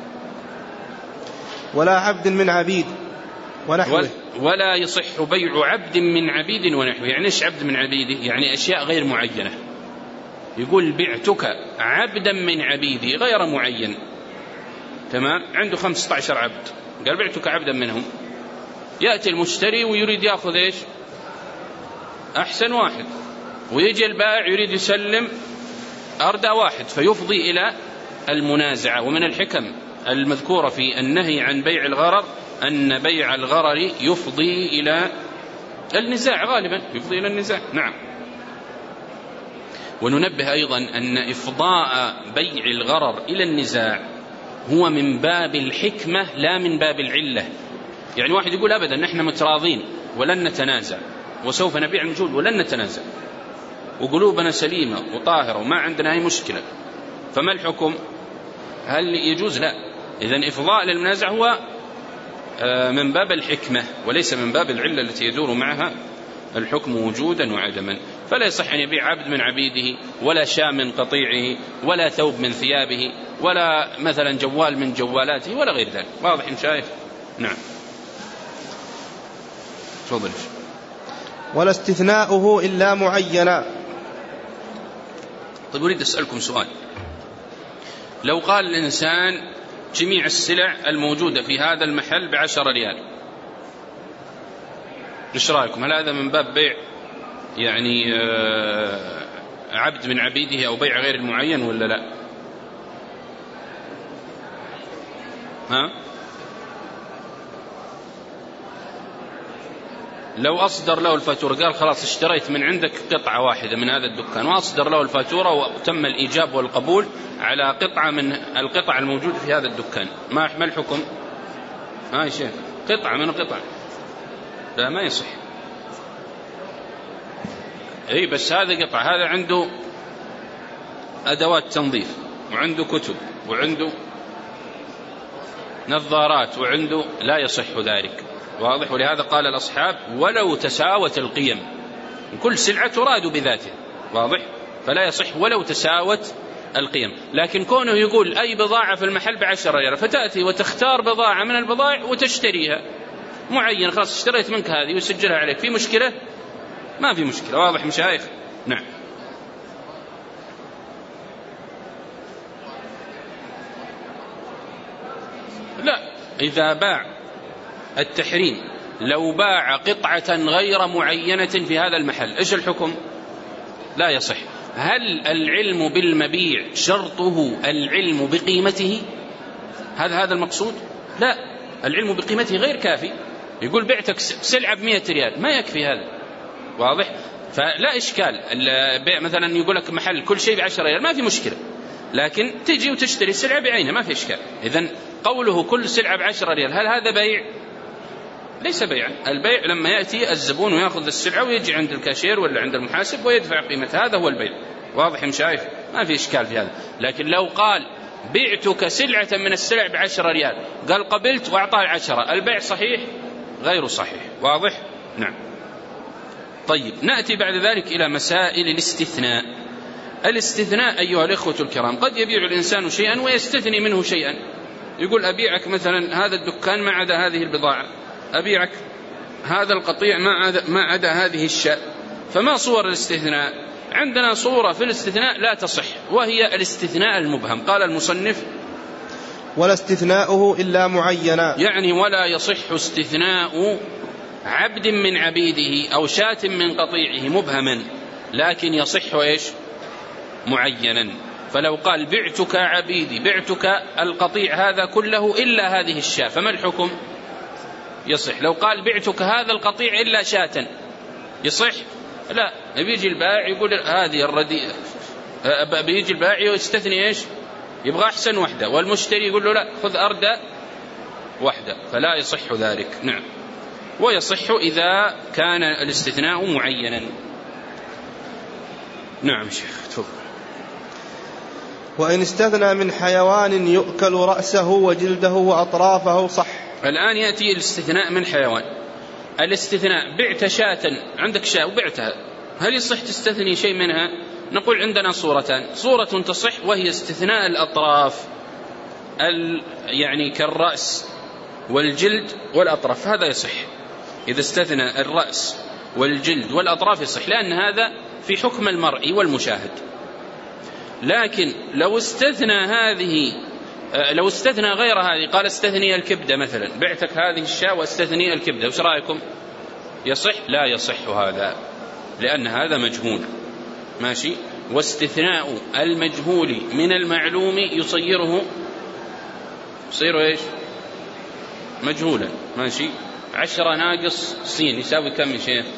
ولا عبد من عبيد ونحوه. ولا يصح بيع عبد من عبيد ونحوه. يعني إيش عبد من عبيده؟ يعني أشياء غير معينة. يقول بعتك عبدا من عبيدي غير معين، تمام، عنده 15 عبد، قال بعتك عبدا منهم. يأتي المشتري ويريد يأخذ إيش؟ أحسن واحد، ويجي البائع يريد يسلم أردى واحد، فيفضي إلى المنازعة. ومن الحكم المذكورة في النهي عن بيع الغرر أن بيع الغرر يفضي إلى النزاع، غالبا يفضي إلى النزاع. نعم. وننبه أيضا أن إفضاء بيع الغرر إلى النزاع هو من باب الحكمة لا من باب العلة. يعني واحد يقول أبدا نحن متراضين ولن نتنازع وسوف نبيع المجهول ولن نتنازع وقلوبنا سليمة وطاهرة وما عندنا أي مشكلة، فما الحكم؟ هل يجوز؟ لا. إذن إفضاء للمنازع هو من باب الحكمة وليس من باب العلة التي يدور معها الحكم وجودا وعدما. فلا يصح أن يبيع عبد من عبيده، ولا شاة من قطيعه، ولا ثوب من ثيابه، ولا مثلا جوال من جوالاته، ولا غير ذلك. واضح إن شايف؟ نعم. تفضل. ولا استثناؤه إلا معينا. طيب أريد أسألكم سؤال. لو قال الإنسان جميع السلع الموجودة في هذا المحل ب10 ريال، إيش رأيكم؟ هل هذا من باب بيع يعني عبد من عبيده أو بيع غير المعين ولا لا؟ ها؟ لو أصدر له الفاتورة، قال خلاص اشتريت من عندك قطعة واحدة من هذا الدكان، وأصدر له الفاتورة وتم الإيجاب والقبول على قطعة من القطع الموجودة في هذا الدكان، ما الحكم؟ يا شيخ، قطعة من القطع، لا ما يصح. اي بس هذا قطعة، هذا عنده أدوات تنظيف وعنده كتب وعنده نظارات وعنده، لا يصح ذلك. واضح؟ ولهذا قال الأصحاب ولو تساوت القيم، كل سلعة تراد بذاتها. واضح؟ فلا يصح ولو تساوت القيم. لكن كونه يقول أي بضاعة في المحل ب10 ريال، فتأتي وتختار بضاعة من البضائع وتشتريها معين، خلاص اشتريت منك هذه وسجلها عليك، في مشكلة؟ ما في مشكلة. واضح مشايخ؟ نعم. لا، إذا باع التحريم، لو باع قطعة غير معينة في هذا المحل، إيش الحكم؟ لا يصح. هل العلم بالمبيع شرطه العلم بقيمته؟ هذا المقصود؟ لا، العلم بقيمته غير كافي. يقول بعتك سلعة ب100 ريال، ما يكفي هذا. واضح؟ فلا إشكال. البيع مثلا يقول لك محل كل شيء ب10 ريال، ما في مشكلة، لكن تجي وتشتري السلعة بعينها، ما في إشكال. إذن قوله كل سلعة ب10 ريال، هل هذا بيع؟ ليس بيعا. البيع لما يأتي الزبون ويأخذ السلعة ويجي عند الكاشير ولا عند المحاسب ويدفع قيمتها، هذا هو البيع. واضح مشايف؟ ما في إشكال في هذا. لكن لو قال بعتك سلعة من السلع ب10 ريال، قال قبلت وأعطاه 10، البيع صحيح؟ غير صحيح. واضح؟ نعم. طيب، نأتي بعد ذلك إلى مسائل الاستثناء. الاستثناء أيها الإخوة الكرام، قد يبيع الإنسان شيئا ويستثني منه شيئا، يقول أبيعك مثلا هذا الدكان ما عدا هذه البضاعة، أبيعك هذا القطيع ما عدا هذه الشاة. فما صور الاستثناء؟ عندنا صورة في الاستثناء لا تصح، وهي الاستثناء المبهم. قال المصنف ولا استثناؤه إلا معينا، يعني ولا يصح استثناء عبد من عبيده أو شاة من قطيعه مبهما، لكن يصح إيش؟ معينا. فلو قال بعتك عبيدي، بعتك القطيع هذا كله إلا هذه الشاة، فما الحكم؟ يصح. لو قال بعتك هذا القطيع إلا شاة، يصح؟ لا. بيجي البائع يقول هذه الرديئة، بيجي البائع يستثني إيش؟ يبغى أحسن وحدة، والمشتري يقول له لا، خذ أردى وحدة، فلا يصح ذلك. نعم. ويصح إذا كان الاستثناء معينا. نعم شيخ، تفضل. وإن استثنى من حيوان يؤكل رأسه وجلده وأطرافه صح. الآن يأتي الاستثناء من حيوان. الاستثناء، بعت شاة، عندك شاة وبعتها، هل يصح تستثني شيء منها؟ نقول عندنا صورتان: صورة تصح وهي استثناء الأطراف، يعني كالرأس والجلد والأطراف، هذا يصح. إذا استثنى الرأس والجلد والأطراف يصح، لأن هذا في حكم المرء والمشاهد. لكن لو استثنى غير هذه، قال استثني الكبدة مثلا، بعتك هذه الشاة واستثني الكبدة، وش رأيكم؟ يصح؟ لا يصح هذا، لأن هذا مجهول. ماشي. واستثناء المجهول من المعلوم يصيره إيش؟ مجهولا. ماشي. 10 ناقص سين يساوي كم يا شيخ؟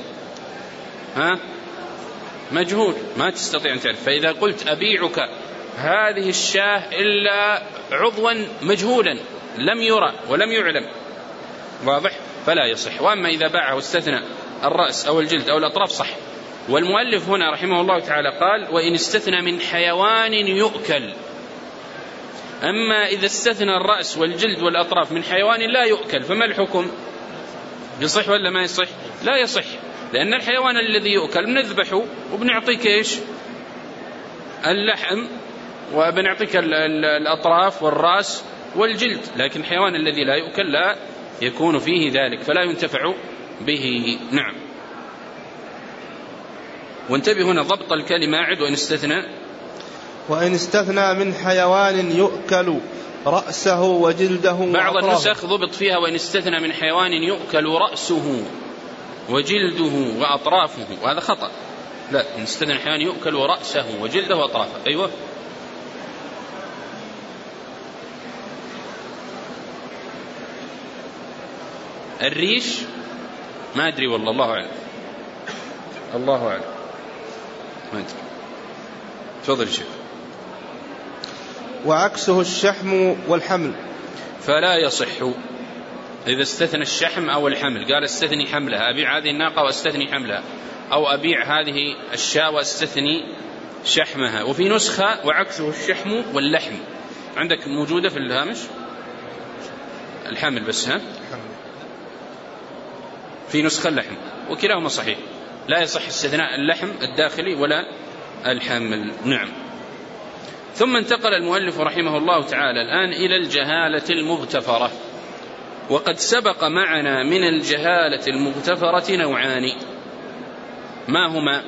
مجهول، ما تستطيع أن تعرف. فإذا قلت أبيعك هذه الشاة إلا عضوا مجهولا لم يرى ولم يعلم، واضح؟ فلا يصح. وأما إذا باعه واستثنى الرأس أو الجلد أو الأطراف صح. والمؤلف هنا رحمه الله تعالى قال: وإن استثنى من حيوان يؤكل. أما إذا استثنى الرأس والجلد والأطراف من حيوان لا يؤكل، فما الحكم؟ يصح ولا ما يصح؟ لا يصح، لأن الحيوان الذي يؤكل بنذبحه وبنعطيك إيش؟ اللحم، وبنعطيك الأطراف والرأس والجلد، لكن الحيوان الذي لا يؤكل لا يكون فيه ذلك، فلا ينتفع به. نعم. وانتبه هنا ضبط الكلمة عد: وإن استثنى من حيوان يؤكل رأسه وجلده بعض النسخ ضبط فيها: وإن استثنى من حيوان يؤكل رأسه وجلده وأطرافه، وهذا خطأ. لا، إن استثنى من حيوان يؤكل رأسه وجلده وأطرافه. أيوة. الريش ما أدري والله، الله أعلم، الله أعلم، ما أدري. تفضل شيخ. وعكسه الشحم والحمل، فلا يصح إذا استثنى الشحم أو الحمل. قال: استثني حملها، أبيع هذه الناقة واستثني حملها، أو أبيع هذه الشاة واستثني شحمها. وفي نسخة: وعكسه الشحم واللحم. عندك موجودة في الهامش الحمل بس، في نسخة اللحم، وكلاهما صحيح. لا يصح استثناء اللحم الداخلي ولا الحمل. نعم. ثم انتقل المؤلف رحمه الله تعالى الآن إلى الجهالة المغتفرة. وقد سبق معنا من الجهالة المغتفرة نوعان. ما هما؟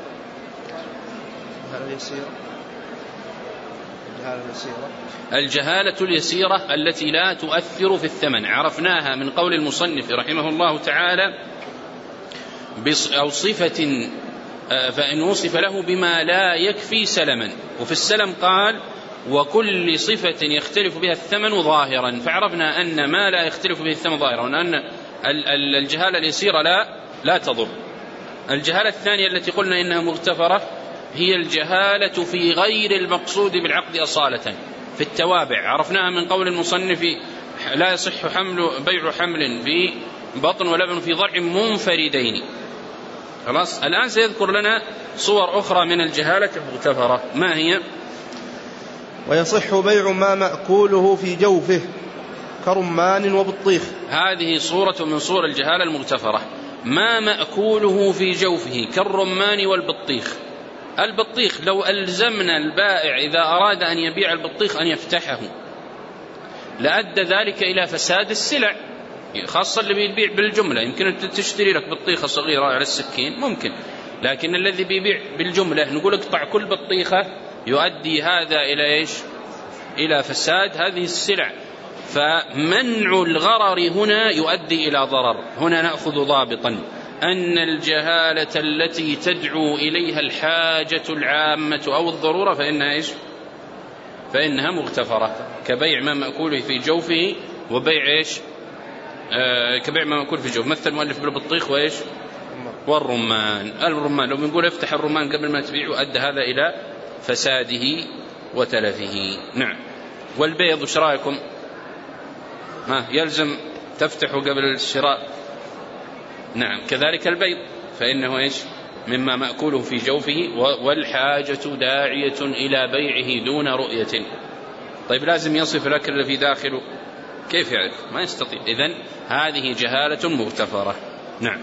الجهالة اليسيرة التي لا تؤثر في الثمن، عرفناها من قول المصنف رحمه الله تعالى: أو صفة فإن وصف له بما لا يكفي سلما. وفي السلم قال: وكل صفة يختلف بها الثمن ظاهرا. فعرفنا أن ما لا يختلف به الثمن ظاهرا، وأن الجهالة اليسيرة لا تضر. الجهالة الثانية التي قلنا إنها مغتفرة هي الجهالة في غير المقصود بالعقد أصالة، في التوابع. عرفناها من قول المصنف: لا يصح بيع حمل في بطن ولبن في ضرع منفردين. خلاص. الآن سيذكر لنا صور أخرى من الجهالة المغتفرة. ما هي؟ ويصح بيع ما مأكوله في جوفه كرمان وبطيخ. هذه صورة من صور الجهالة المغتفرة: ما مأكوله في جوفه كالرمان والبطيخ. البطيخ لو ألزمنا البائع إذا أراد أن يبيع البطيخ أن يفتحه لأدى ذلك إلى فساد السلع، خاصة اللي بيبيع بالجملة. يمكن تشتري لك بطيخة صغيرة على السكين ممكن، لكن الذي بيبيع بالجملة نقول اقطع كل بطيخة، يؤدي هذا إلى إيش؟ إلى فساد هذه السلع. فمنع الغرر هنا يؤدي إلى ضرر. هنا نأخذ ضابطا أن الجهالة التي تدعو إليها الحاجة العامة أو الضرورة فإنها إيش؟ فإنها مغتفرة، كبيع ما مأكوله في جوفه وبيع إيش؟ كبيع ما مأكول في جوف. مثل المؤلف بالبطيخ وإيش؟ والرمان. الرمان لو بنقول افتح الرمان قبل ما تبيعه أدى هذا إلى فساده وتلفه. نعم. والبيض وش رأيكم؟ يلزم تفتحه قبل الشراء. نعم. كذلك البيض فإنه إيش؟ مما مأكوله في جوفه، والحاجة داعية إلى بيعه دون رؤية. طيب لازم يصف الأكل الذي داخله، كيف يعرف؟ ما يستطيع. إذن هذه جهالة مغتفرة. نعم.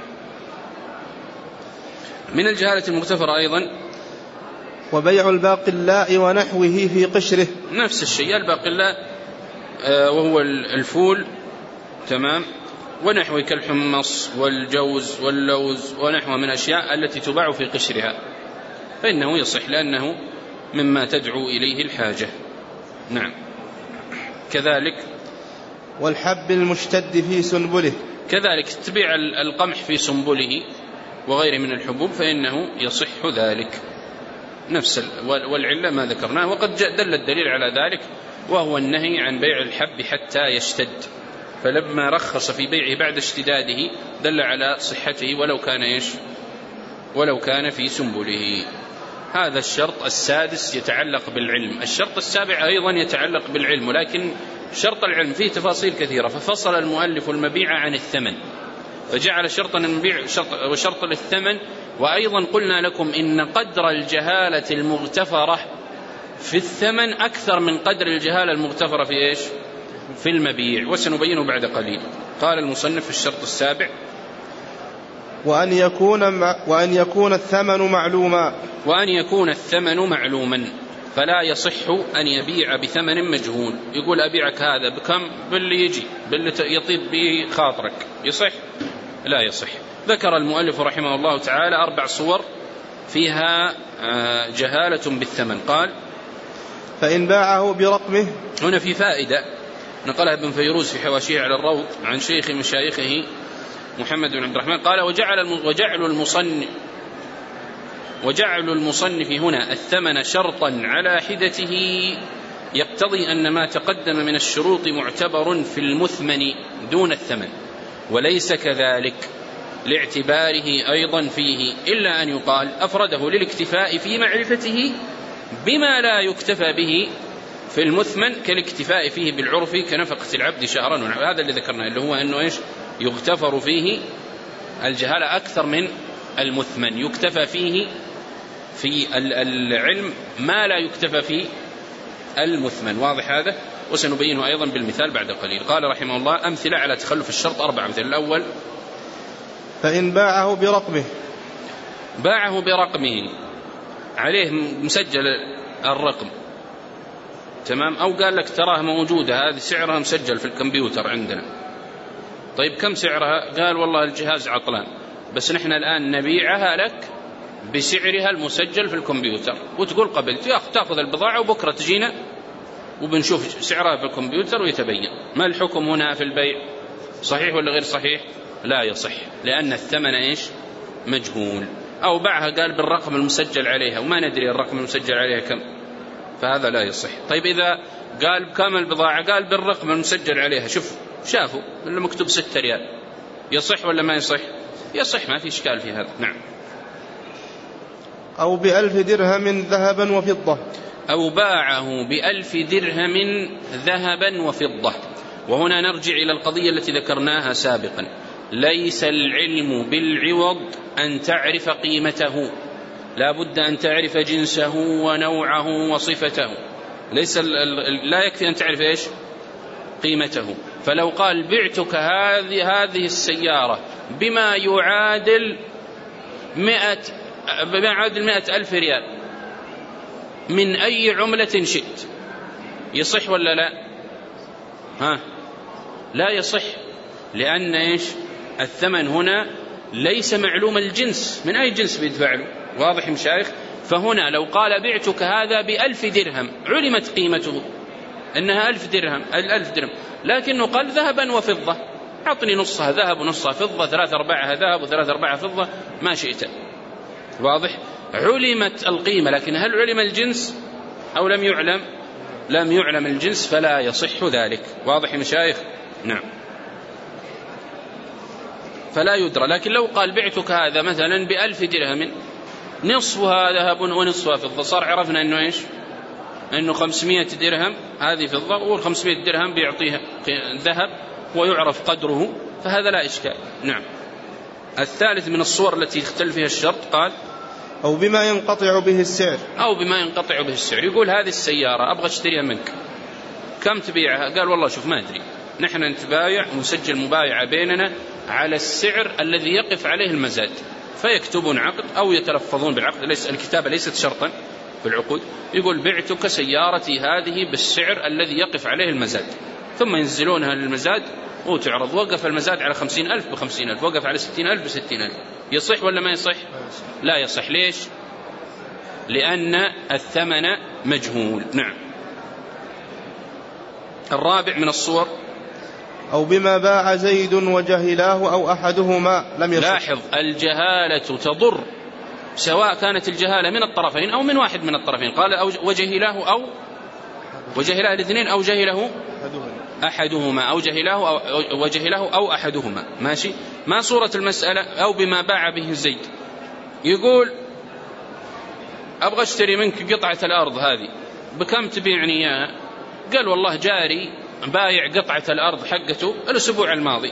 من الجهالة المغتفرة أيضا وبيع الباقلاء ونحوه في قشره، نفس الشيء. الباقلاء وهو الفول، تمام، ونحوه كالحمص والجوز واللوز ونحوه من أشياء التي تباع في قشرها، فإنه يصح لأنه مما تدعو إليه الحاجة. نعم. كذلك والحب المشتد في سنبله، كذلك تبيع القمح في سنبله وغيره من الحبوب فإنه يصح ذلك نفس والعلة ما ذكرناه. وقد دل الدليل على ذلك وهو النهي عن بيع الحب حتى يشتد، فلما رخص في بيعه بعد اشتداده دل على صحته ولو كان في سنبله. هذا الشرط السادس يتعلق بالعلم. الشرط السابع أيضا يتعلق بالعلم، ولكن شرط العلم فيه تفاصيل كثيرة، ففصل المؤلف المبيع عن الثمن، فجعل شرطا المبيع وشرط للثمن. وأيضا قلنا لكم إن قدر الجهالة المغتفرة في الثمن أكثر من قدر الجهالة المغتفرة في المبيع، وسنبينه بعد قليل. قال المصنف في الشرط السابع: وأن يكون الثمن معلوما، فلا يصح أن يبيع بثمن مجهول. يقول أبيعك هذا بكم؟ باللي يجي، باللي يطيب به خاطرك، يصح؟ لا يصح. ذكر المؤلف رحمه الله تعالى 4 صور فيها جهالة بالثمن. قال: فإن باعه برقمه. هنا في فائدة نقلها ابن فيروز في حواشيه على الروض عن شيخ مشايخه محمد بن عبد الرحمن، قال: وجعل المصنف هنا الثمن شرطا على حدته يقتضي أن ما تقدم من الشروط معتبر في المثمن دون الثمن، وليس كذلك لاعتباره أيضا فيه، إلا أن يقال أفرده للاكتفاء في معرفته بما لا يكتفى به في المثمن، كالاكتفاء فيه بالعرف كنفقة العبد شهرا. هذا اللي ذكرناه، اللي هو أنه يغتفر فيه الجهالة أكثر من المثمن، يكتفى فيه في العلم ما لا يكتفى في المثمن. واضح هذا؟ وسنبينه أيضا بالمثال بعد قليل. قال رحمه الله: أمثلة على تخلف الشرط 4 مثل. الأول: فإن باعه برقمه، عليه مسجل الرقم، تمام، أو قال لك تراه موجودة، هذه سعرها مسجل في الكمبيوتر عندنا. طيب كم سعرها؟ قال والله الجهاز عطلان، بس نحن الآن نبيعها لك بسعرها المسجل في الكمبيوتر. وتقول قبلت، تأخذ البضاعة وبكرة تجينا وبنشوف سعرها في الكمبيوتر ويتبين. ما الحكم هنا في البيع؟ صحيح ولا غير صحيح؟ لا يصح، لأن الثمن مجهول. أو باعها قال بالرقم المسجل عليها وما ندري الرقم المسجل عليها كم، فهذا لا يصح. طيب إذا قال بكم البضاعة؟ قال بالرقم المسجل عليها، شافوا اللي مكتوب 6 ريال، يصح ولا ما يصح؟ يصح، ما في إشكال في هذا. نعم. أو ب1000 درهم ذهبا وفضة، أو باعه ب1000 درهم ذهبا وفضة. وهنا نرجع إلى القضية التي ذكرناها سابقا: ليس العلم بالعوض أن تعرف قيمته، لا بد أن تعرف جنسه ونوعه وصفته. لا يكفي أن تعرف قيمته. فلو قال بعتك هذه السيارة بما يعادل 100,000 ريال من أي عملة شئت، يصح ولا لا؟ لا يصح، لأن الثمن هنا ليس معلوم الجنس، من أي جنس بيدفع له. واضح مشايخ؟ فهنا لو قال بعتك هذا ب1000 درهم علمت قيمته أنها 1000 درهم، لكنه قال ذهبا وفضة، أعطني نصها ذهب ونصها فضة، 3/4 ذهب و3/4 فضة، ما شئت. واضح؟ علمت القيمة، لكن هل علم الجنس أو لم يعلم؟ لم يعلم الجنس، فلا يصح ذلك. واضح مشايخ؟ نعم. فلا يدرى. لكن لو قال بعتك هذا مثلا ب1000 درهم نصفها ذهب ونصفها فضة، صار عرفنا أنه أنه 500 درهم هذه فضة، وال500 درهم بيعطيها ذهب ويعرف قدره، فهذا لا إشكال. نعم. الثالث من الصور التي يختلف فيها الشرط: قال: أو بما ينقطع به السعر. يقول هذه السيارة أبغى اشتريها منك، كم تبيعها؟ قال والله شوف ما أدري، نحن نتبايع ونسجل مبايعة بيننا على السعر الذي يقف عليه المزاد، فيكتبون عقد أو يتلفظون بالعقد، الكتابة ليست شرطا في العقود، يقول بعتك سيارتي هذه بالسعر الذي يقف عليه المزاد، ثم ينزلونها للمزاد وتعرض. وقف المزاد على 50,000 ب50,000، وقف على 60,000 ب60,000. يصح ولا ما يصح؟ لا يصح. ليش؟ لأن الثمن مجهول. نعم. الرابع من الصور أو بما باع زيد وجهلاه أو أحدهما لم يصح. لاحظ، الجهالة تضر سواء كانت الجهالة من الطرفين أو من واحد من الطرفين. قال أو وجهلاه أو وجهلاه الاثنين أو جهله أحدهما أو جهلاه أو وجهله أو أحدهما. ماشي. ما صورة المسألة؟ أو بما باع به زيد، يقول أبغى اشتري منك قطعة الأرض هذه، بكم تبيعني إياها؟ قال والله جاري بايع قطعة الأرض حقته الأسبوع الماضي،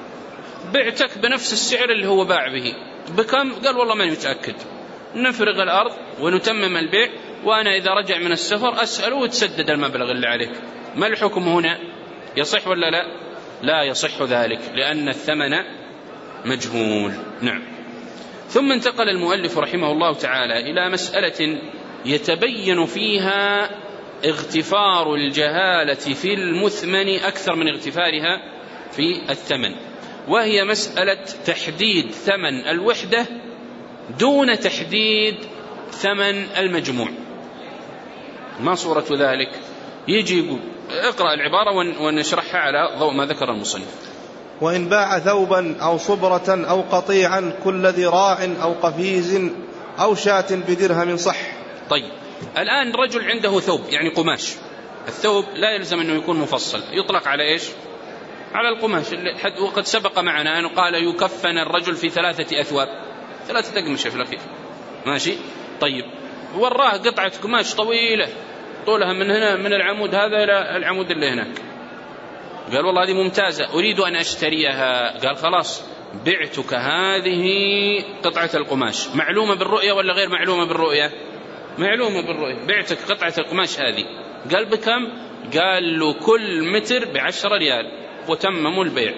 بعتك بنفس السعر اللي هو باع به، بكم؟ قال والله ما متأكد. نفرغ الأرض ونتمم البيع، وأنا إذا رجع من السفر أسأله وتسدد المبلغ اللي عليك. ما الحكم هنا؟ يصح ولا لا؟ لا يصح ذلك، لأن الثمن مجهول. نعم. ثم انتقل المؤلف رحمه الله تعالى إلى مسألة يتبين فيها اغتفار الجهالة في المثمن أكثر من اغتفارها في الثمن، وهي مسألة تحديد ثمن الوحدة دون تحديد ثمن المجموع. ما صورة ذلك؟ يجي يقول اقرأ العبارة ونشرحها على ضوء ما ذكر المصنف. وإن باع ثوبا أو صبرة أو قطيعا كل ذراع أو قفيز أو شاة بدرهم صح. طيب، الآن رجل عنده ثوب يعني قماش، الثوب لا يلزم أنه يكون مفصل، يطلق على إيش؟ على القماش. وقد سبق معنا أنه قال يكفن الرجل في 3 أثواب، 3 أقمشة في الأخير. ماشي. طيب، وراه قطعة قماش طويلة طولها من هنا من العمود هذا إلى العمود اللي هناك، قال والله هذه ممتازة أريد أن أشتريها. قال خلاص بعتك هذه قطعة القماش، معلومة بالرؤية ولا غير معلومة بالرؤية؟ معلومة بالرؤية. بعتك قطعة القماش هذه. قال بكم؟ قال له كل متر ب10 ريال، وتمموا البيع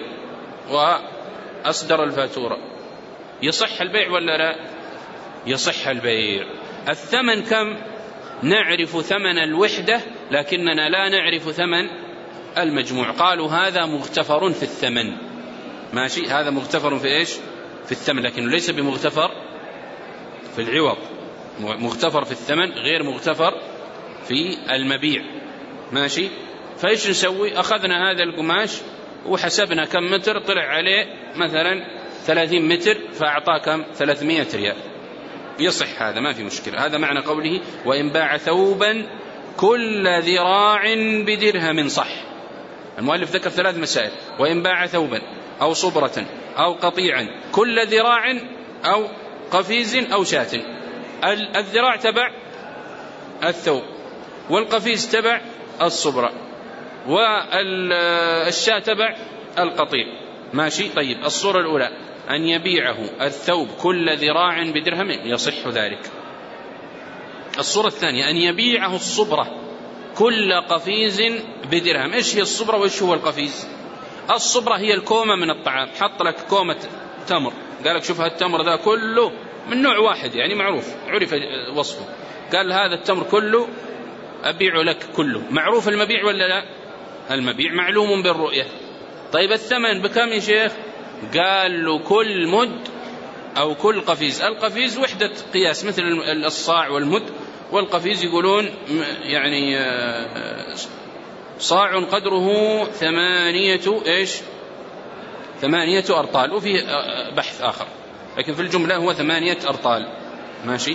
وأصدر الفاتورة. يصح البيع ولا لا؟ يصح البيع. الثمن كم؟ نعرف ثمن الوحدة لكننا لا نعرف ثمن المجموع. قالوا هذا مغتفر في الثمن. ماشي، هذا مغتفر في إيش؟ في الثمن، لكنه ليس بمغتفر في العوض. مغتفر في الثمن غير مغتفر في المبيع. ماشي. فإيش نسوي؟ أخذنا هذا القماش وحسبنا كم متر، طلع عليه مثلا 30 متر، فأعطاه كم؟ 300 ريال. يصح هذا، ما في مشكلة. هذا معنى قوله وإن باع ثوبا كل ذراع بدرهم صح. المؤلف ذكر 3 مسائل: وإن باع ثوبا أو صبرة أو قطيعا كل ذراع أو قفيز أو شاة. الذراع تبع الثوب، والقفيز تبع الصبرة، والشاة تبع القطيع. ماشي. طيب، الصورة الأولى أن يبيعه الثوب كل ذراع بدرهم يصح ذلك. الصورة الثانية أن يبيعه الصبرة كل قفيز بدرهم. إيش هي الصبرة وإيش هو القفيز؟ الصبرة هي الكومة من الطعام، حط لك كومة تمر، قال لك شوف هالتمر ذا كله من نوع واحد يعني معروف، عرف وصفه، قال هذا التمر كله أبيع لك كله. معروف المبيع ولا لا؟ المبيع معلوم بالرؤية. طيب الثمن بكم يا شيخ؟ قال له كل مد أو كل قفيز. القفيز وحدة قياس مثل الصاع والمد، والقفيز يقولون يعني صاع قدره 8 أرطال، وفيه بحث آخر، لكن في الجملة هو 8 أرطال. ماشي.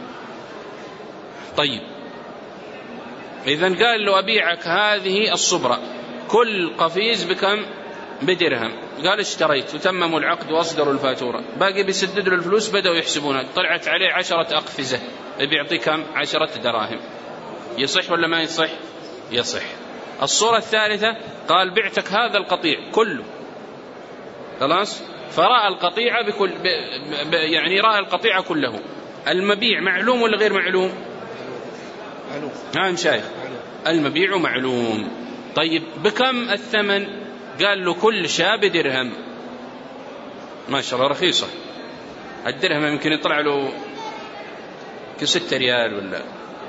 طيب، إذن قال له أبيعك هذه الصبرة كل قفيز بكم؟ بدرهم. قال اشتريت، وتمموا العقد وأصدروا الفاتورة. باقي بيسددوا الفلوس، بدأوا يحسبونها، طلعت عليه 10 أقفزة، بيعطي كم؟ 10 دراهم. يصح ولا ما يصح؟ يصح. الصورة الثالثة قال بعتك هذا القطيع كله، خلاص، فرأى القطيع بكل يعني رأى القطيع كله. المبيع معلوم ولا غير معلوم؟ نعم شايخ، المبيع معلوم. طيب بكم الثمن؟ قال له كل شاة بدرهم، ما شاء الله رخيصة، الدرهم يمكن يطلع له 6 ريال ولا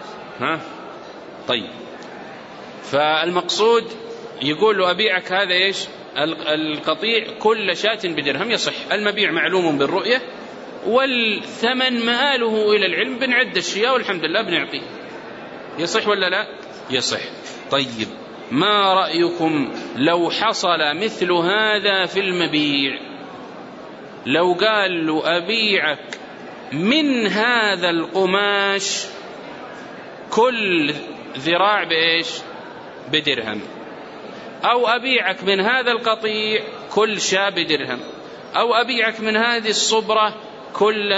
طيب. فالمقصود يقول له أبيعك هذا إيش القطيع كل شاة بدرهم، يصح. المبيع معلوم بالرؤية، والثمن مآله إلى العلم، بنعد الشياء والحمد لله بنعطيه. يصح ولا لا؟ يصح. طيب ما رأيكم لو حصل مثل هذا في المبيع؟ لو قال له أبيعك من هذا القماش كل ذراع بإيش بدرهم، أو أبيعك من هذا القطيع كل شاة بدرهم، أو أبيعك من هذه الصبرة كل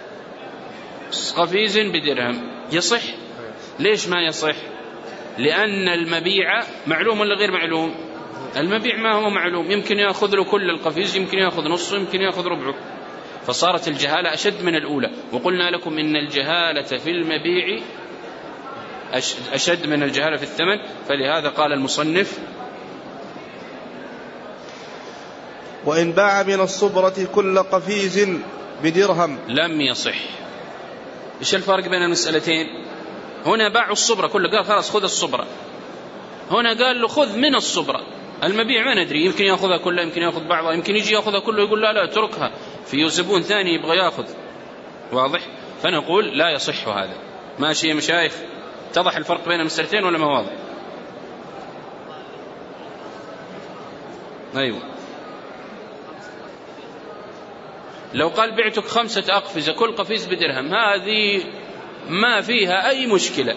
قفيز بدرهم، يصح؟ ليش ما يصح؟ لأن المبيع معلوم ولا غير معلوم؟ المبيع ما هو معلوم، يمكن يأخذ له كل القفيز، يمكن يأخذ نصه، يمكن يأخذ ربعه، فصارت الجهالة أشد من الأولى. وقلنا لكم إن الجهالة في المبيع أشد من الجهالة في الثمن، فلهذا قال المصنف وإن باع من الصبرة كل قفيز بدرهم لم يصح. إيش الفرق بين المسألتين؟ هنا باعوا الصبرة كله، قال خلاص خذ الصبرة، هنا قال له خذ من الصبرة. المبيع ما ندري، يمكن يأخذها كلها، يمكن يأخذ بعضها، يمكن يجي يأخذها كله يقول لا اتركها، في زبون ثاني يبغى يأخذ. واضح؟ فنقول لا يصح هذا. ماشي يا مشايخ؟ اتضح الفرق بين المسألتين ولا ما واضح؟ أيوة. لو قال بعتك 5 أقفزة كل قفيز بدرهم، هذه ما فيها أي مشكلة.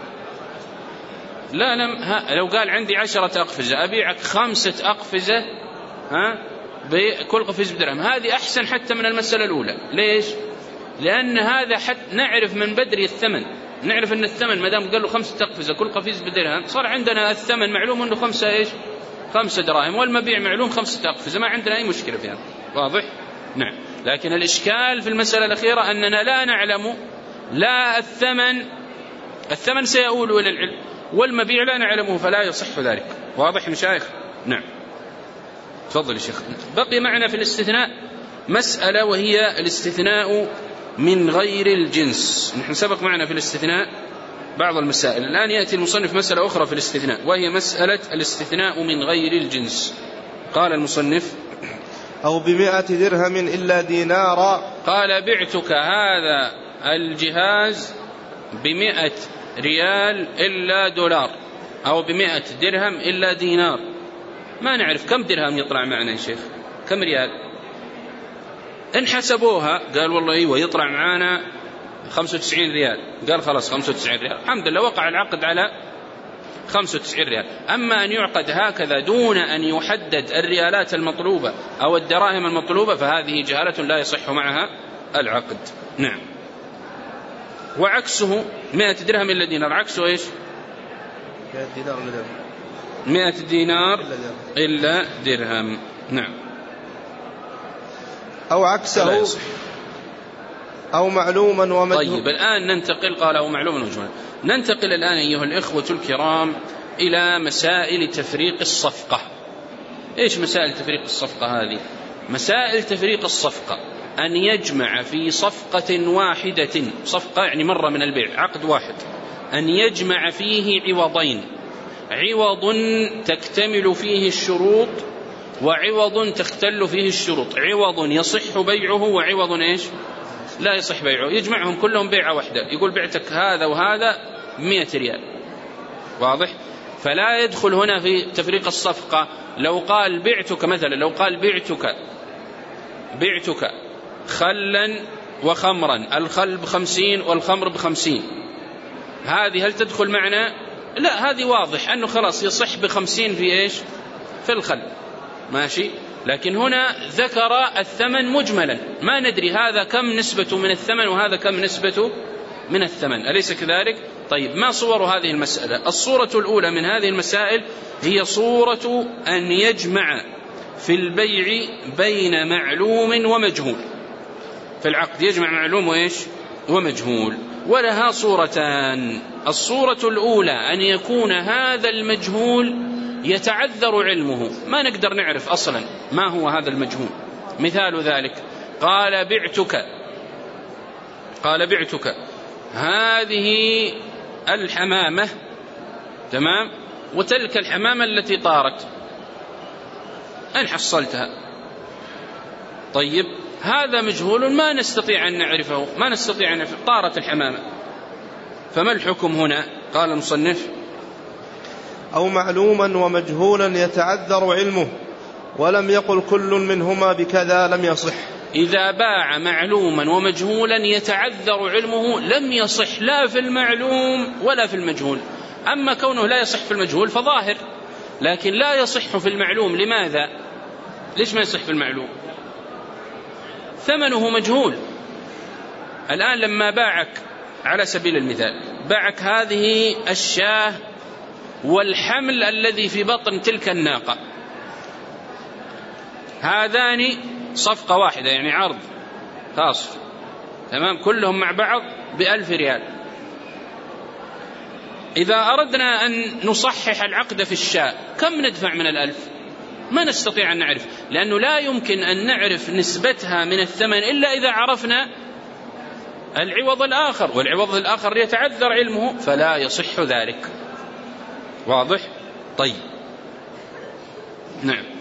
لا لو قال عندي 10 أقفزة أبيعك 5 أقفزة بكل قفيز بدرهم، هذه أحسن حتى من المسألة الأولى. ليش؟ لأن هذا حتى نعرف من بدري الثمن، نعرف أن الثمن ما دام قال له 5 أقفزة كل قفيز بدرهم، صار عندنا الثمن معلوم أنه 5 دراهم، والمبيع معلوم 5 أقفزة، ما عندنا أي مشكلة في هذا. واضح؟ نعم. لكن الإشكال في المسألة الأخيرة أننا لا نعلم لا الثمن سيؤول إلى العلم، والمبيع لا نعلمه، فلا يصح ذلك. واضح مشايخ؟ نعم. تفضل يا شيخ. بقي معنا في الاستثناء مسألة، وهي الاستثناء من غير الجنس. نحن سبق معنا في الاستثناء بعض المسائل، الآن يأتي المصنف مسألة أخرى في الاستثناء، وهي مسألة الاستثناء من غير الجنس. قال المصنف أو ب100 درهم إلا دينارا. قال بعتك هذا الجهاز ب100 ريال إلا دولار، أو ب100 درهم إلا دينار. ما نعرف كم درهم يطلع معنا يا شيخ، كم ريال. إن حسبوها قال والله أيوة يطلع معنا 95 ريال، قال خلاص 95 ريال، الحمد لله وقع العقد على 95 ريال. أما أن يعقد هكذا دون أن يحدد الريالات المطلوبة أو الدراهم المطلوبة، فهذه جهالة لا يصح معها العقد. نعم. وعكسه 100 درهم إلا دينار، عكسه إيش؟ 100 دينار إلا درهم. نعم. أو عكسه أو معلوما ومجهولا. طيب الآن ننتقل، قال أو معلوما ومجهولا. ننتقل الآن أيها الإخوة الكرام إلى مسائل تفريق الصفقة. إيش مسائل تفريق الصفقة هذه؟ مسائل تفريق الصفقة أن يجمع في صفقة واحدة، صفقة يعني مرة من البيع، عقد واحد، أن يجمع فيه عوضين، عوض تكتمل فيه الشروط وعوض تختل فيه الشروط، عوض يصح بيعه وعوض إيش لا يصح بيعه، يجمعهم كلهم بيعة واحدة، يقول بعتك هذا وهذا 100 ريال. واضح؟ فلا يدخل هنا في تفريق الصفقة. لو قال بعتك مثلا، لو قال بعتك خلا وخمرا، الخل ب50 والخمر ب50، هذه هل تدخل معنا؟ لا، هذه واضح أنه خلاص يصح ب50 في إيش في الخل، ماشي. لكن هنا ذكر الثمن مجملا، ما ندري هذا كم نسبة من الثمن وهذا كم نسبة من الثمن، أليس كذلك؟ طيب ما صور هذه المسألة؟ الصورة الأولى من هذه المسائل هي صورة أن يجمع في البيع بين معلوم ومجهول، في العقد يجمع معلوم وإيش ومجهول، ولها صورتان. الصورة الأولى أن يكون هذا المجهول يتعذر علمه، ما نقدر نعرف أصلا ما هو هذا المجهول. مثال ذلك قال بعتك هذه الحمامة، تمام، وتلك الحمامة التي طارت أن حصلتها. طيب هذا مجهول ما نستطيع أن نعرفه، طارت الحمامة، فما الحكم هنا؟ قال المصنف: أو معلوما ومجهولا يتعذر علمه ولم يقل كل منهما بكذا لم يصح. إذا باع معلوما ومجهولا يتعذر علمه لم يصح لا في المعلوم ولا في المجهول. أما كونه لا يصح في المجهول فظاهر، لكن لا يصح في المعلوم. لماذا؟ ليش ما يصح في المعلوم؟ ثمنه مجهول. الآن لما باعك، على سبيل المثال، باعك هذه الشاة والحمل الذي في بطن تلك الناقة، هذان صفقة واحدة، يعني عرض خاص، تمام، كلهم مع بعض ب1000 ريال. إذا أردنا أن نصحح العقد في الشاة كم ندفع من 1000؟ ما نستطيع أن نعرف، لأنه لا يمكن أن نعرف نسبتها من الثمن إلا إذا عرفنا العوض الآخر، والعوض الآخر يتعذر علمه، فلا يصح ذلك. واضح؟ طيب، نعم.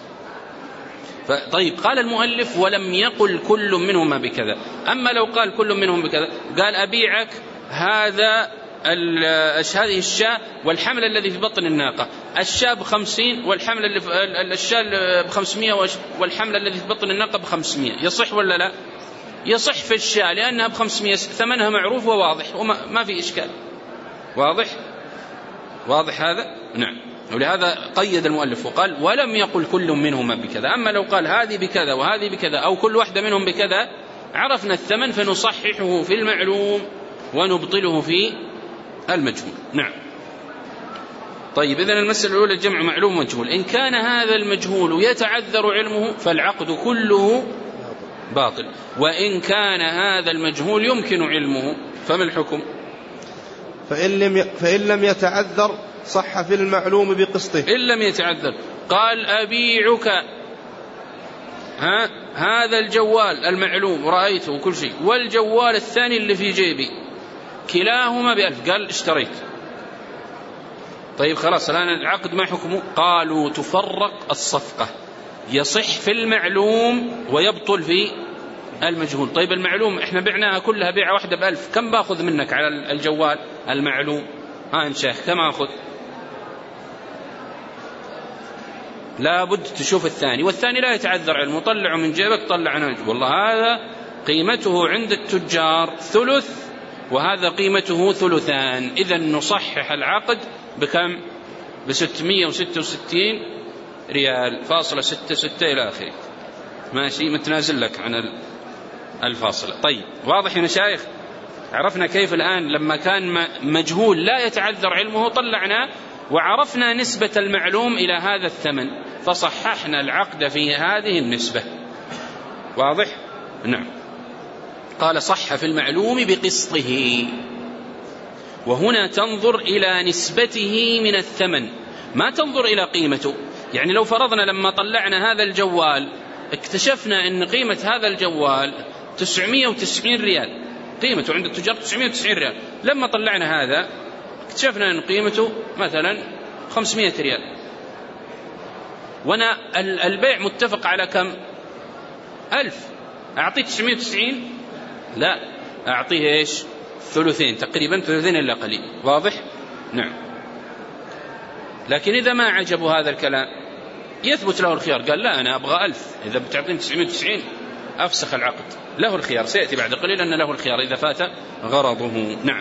طيب، قال المؤلف: ولم يقل كل منهما بكذا. أما لو قال كل منهم بكذا، قال: أبيعك هذه الشاة والحمل الذي في بطن الناقة، الشاة ب50 والحمل الشاة ب500 والحمل الذي في بطن الناقة ب500، يصح ولا لا؟ يصح في الشاة لأنها ب500، ثمنها معروف وواضح وما في إشكال. واضح هذا؟ نعم. ولهذا قيد المؤلف وقال: ولم يقل كل منهما بكذا. أما لو قال هذه بكذا وهذه بكذا أو كل واحدة منهم بكذا، عرفنا الثمن فنصححه في المعلوم ونبطله في المجهول. نعم. طيب، إذن المسألة الأولى جمع معلوم ومجهول. إن كان هذا المجهول يتعذر علمه فالعقد كله باطل، وإن كان هذا المجهول يمكن علمه فما الحكم؟ فإن لم يتعذر صح في المعلوم بقسطه. إن لم يتعذر، قال: أبيعك هذا الجوال المعلوم رأيته وكل شيء، والجوال الثاني اللي في جيبي، كلاهما ب1000. قال: اشتريت. طيب خلاص، الآن العقد ما حكمه؟ قالوا: تفرق الصفقة، يصح في المعلوم ويبطل في المجهول. طيب المعلوم احنا بعناها كلها بيعة واحدة ب1000، كم باخذ منك على الجوال المعلوم؟ إن شيخ كم أخذ؟ لا بد تشوف الثاني، والثاني لا يتعذر علمه، طلعه من جيبك، طلع عنه، والله هذا قيمته عند التجار 1/3 وهذا قيمته 2/3. إذن نصحح العقد بكم؟ ب666 ريال فاصلة 66 إلى آخره. ماشي، متنازل لك عن الفاصلة. طيب، واضح يا مشايخ؟ عرفنا كيف الآن لما كان مجهول لا يتعذر علمه طلعناه، وعرفنا نسبة المعلوم إلى هذا الثمن، فصححنا العقد في هذه النسبة. واضح؟ نعم. قال: صح في المعلوم بقسطه. وهنا تنظر إلى نسبته من الثمن، ما تنظر إلى قيمته. يعني لو فرضنا لما طلعنا هذا الجوال اكتشفنا أن قيمة هذا الجوال 990 ريال، قيمته عند التجار 990 ريال، لما طلعنا هذا اكتشفنا أن قيمته مثلا 500 ريال، وانا البيع متفق على كم؟ 1000. أعطيه 990؟ لا، أعطيه إيش؟ ثلثين تقريبا، ثلثين إلا قليل. واضح؟ نعم. لكن إذا ما عجبه هذا الكلام يثبت له الخيار، قال: لا، أنا أبغى 1000. إذا بتعطيني 990 أفسخ العقد. له الخيار، سيأتي بعد قليل أن له الخيار إذا فات غرضه. نعم.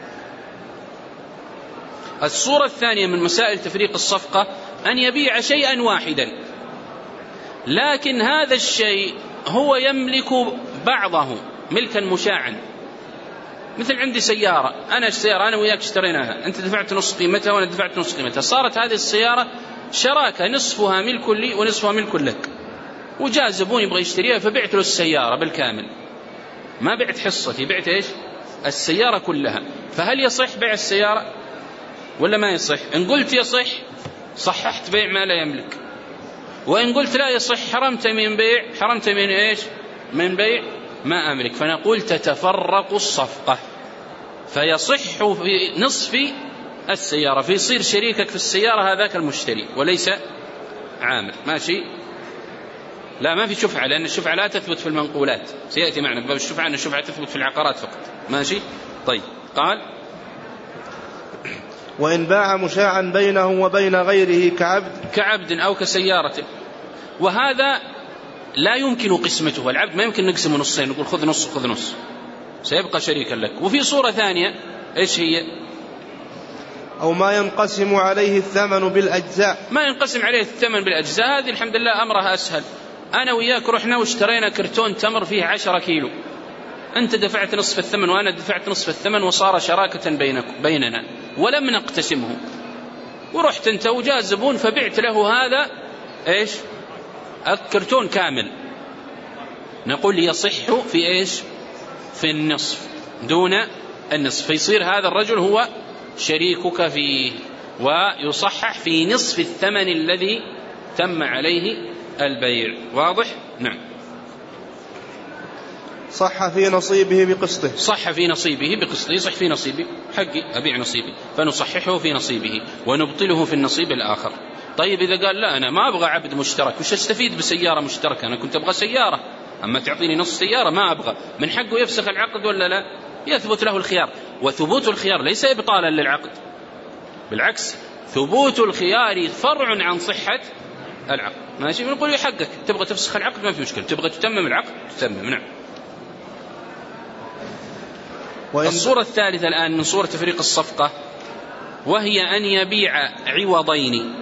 الصورة الثانية من مسائل تفريق الصفقة أن يبيع شيئا واحدا، لكن هذا الشيء هو يملك بعضه ملكا مشاعا. مثل عندي سيارة، أنا وياك اشتريناها، أنت دفعت نصف قيمتها وأنا دفعت نصف قيمتها، صارت هذه السيارة شراكة، نصفها ملك لي ونصفها ملك لك، وجاء زبون يبغى يشتريها فبعت له السيارة بالكامل، ما بعت حصتي، بعت إيش؟ السيارة كلها. فهل يصح بيع السيارة ولا ما يصح؟ إن قلت يصح صححت بيع ما لا يملك. وإن قلت لا يصح حرمت من بيع، حرمت من إيش؟ من بيع ما أملك. فنقول تتفرق الصفقة، فيصح في نصف السيارة، فيصير شريكك في السيارة هذاك المشتري وليس عامل. ماشي؟ لا ما في شفعة، لأن الشفعة لا تثبت في المنقولات، سيأتي معنا باب الشفعة أن الشفعة تثبت في العقارات فقط. ماشي؟ طيب. قال وإن باع مشاعا بينه وبين غيره كعبد أو كسيارة. وهذا لا يمكن قسمته، العبد ما يمكن نقسمه نصين نقول خذ نص خذ نص، سيبقى شريكا لك. وفي صورة ثانية إيش هي؟ أو ما ينقسم عليه الثمن بالأجزاء. ما ينقسم عليه الثمن بالأجزاء، هذه الحمد لله أمرها أسهل. أنا وياك رحنا واشترينا كرتون تمر فيه 10 كيلو، أنت دفعت نصف الثمن وأنا دفعت نصف الثمن، وصار شراكة بيننا ولم نقتسمه. ورحت أنت وجاء الزبون فبعت له هذا إيش؟ الكرتون كامل. نقول يصح في إيش؟ في النصف دون النصف، فيصير هذا الرجل هو شريكك فيه، ويصحح في نصف الثمن الذي تم عليه البيع. واضح؟ نعم. صح في نصيبه بقسطه. صح في نصيبه بقسطه، يصح في نصيبي حقي أبيع نصيبي، فنصححه في نصيبه ونبطله في النصيب الآخر. طيب إذا قال لا أنا ما أبغى عبد مشترك، وش أستفيد بسيارة مشتركة؟ أنا كنت أبغى سيارة، أما تعطيني نص سيارة ما أبغى، من حقه يفسخ العقد ولا لا؟ يثبت له الخيار. وثبوت الخيار ليس إبطالا للعقد، بالعكس ثبوت الخيار فرع عن صحة العقد. ماشي؟ بنقول يحقك، تبغى تفسخ العقد ما في مشكلة، تبغى تتمم العقد تتمم. نعم. الصورة الثالثة الآن من صورة تفريق الصفقة، وهي أن يبيع عوضين،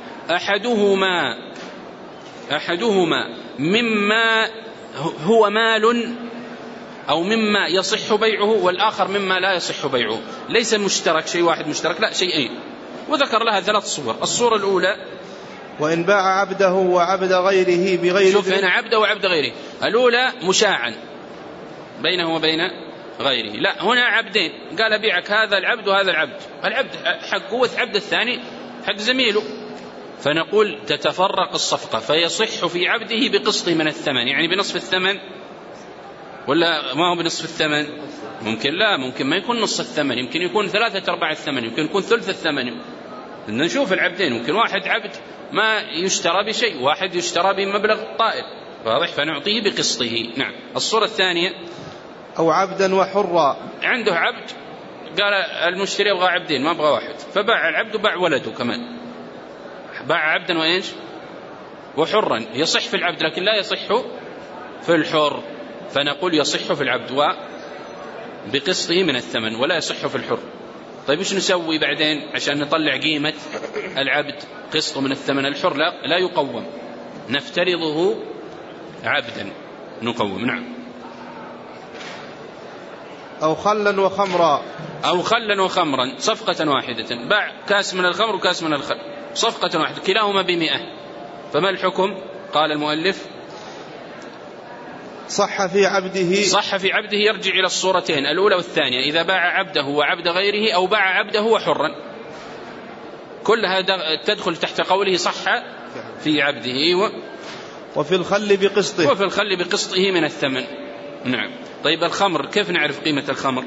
أحدهما مما هو مال أو مما يصح بيعه، والآخر مما لا يصح بيعه. ليس مشترك شيء واحد مشترك، لا شيئين. وذكر لها 3 صور. الصورة الأولى وإن باع عبده وعبد غيره بغير. شوف هنا عبده وعبد غيره، الأولى مشاعا بينه وبين غيره، لا هنا عبدين، قال بيعك هذا العبد وهذا العبد، العبد حقه والعبد الثاني حق زميله. فنقول تتفرق الصفقة، فيصح في عبده بقسطه من الثمن، يعني بنصف الثمن، ولا ما هو بنصف الثمن؟ ممكن لا، ممكن ما يكون نصف الثمن، يمكن يكون 3/4 الثمن، يمكن يكون ثلث الثمن. نشوف العبدين، ممكن واحد عبد ما يشترى بشيء، واحد يشترى بمبلغ طائل، واضح؟ فنعطيه بقسطه. نعم. الصورة الثانية أو عبدا وحرا، عنده عبد، قال المشتري أبغى عبدين ما أبغى واحد، فباع العبد وباع ولده كمان، باع عبدا وإيش؟ وحرا. يصح في العبد لكن لا يصح في الحر، فنقول يصح في العبد وبقسطه من الثمن، ولا يصح في الحر. طيب إيش نسوي بعدين عشان نطلع قيمة العبد؟ قسطه من الثمن. الحر لا يقوم، نفترضه عبدا نقوم. نعم. أو خلا وخمرا، أو خلا وخمرا، صفقة واحدة، باع كاس من الخمر وكاس من الخل، صفقة واحدة، كلاهما ب100. فما الحكم؟ قال المؤلف صح في عبده يرجع إلى الصورتين الأولى والثانية، إذا باع عبده وعبد غيره، أو باع عبده وحرا، كلها تدخل تحت قوله صح في عبده. وفي الخل بقسطه من الثمن. نعم. طيب الخمر كيف نعرف قيمة الخمر؟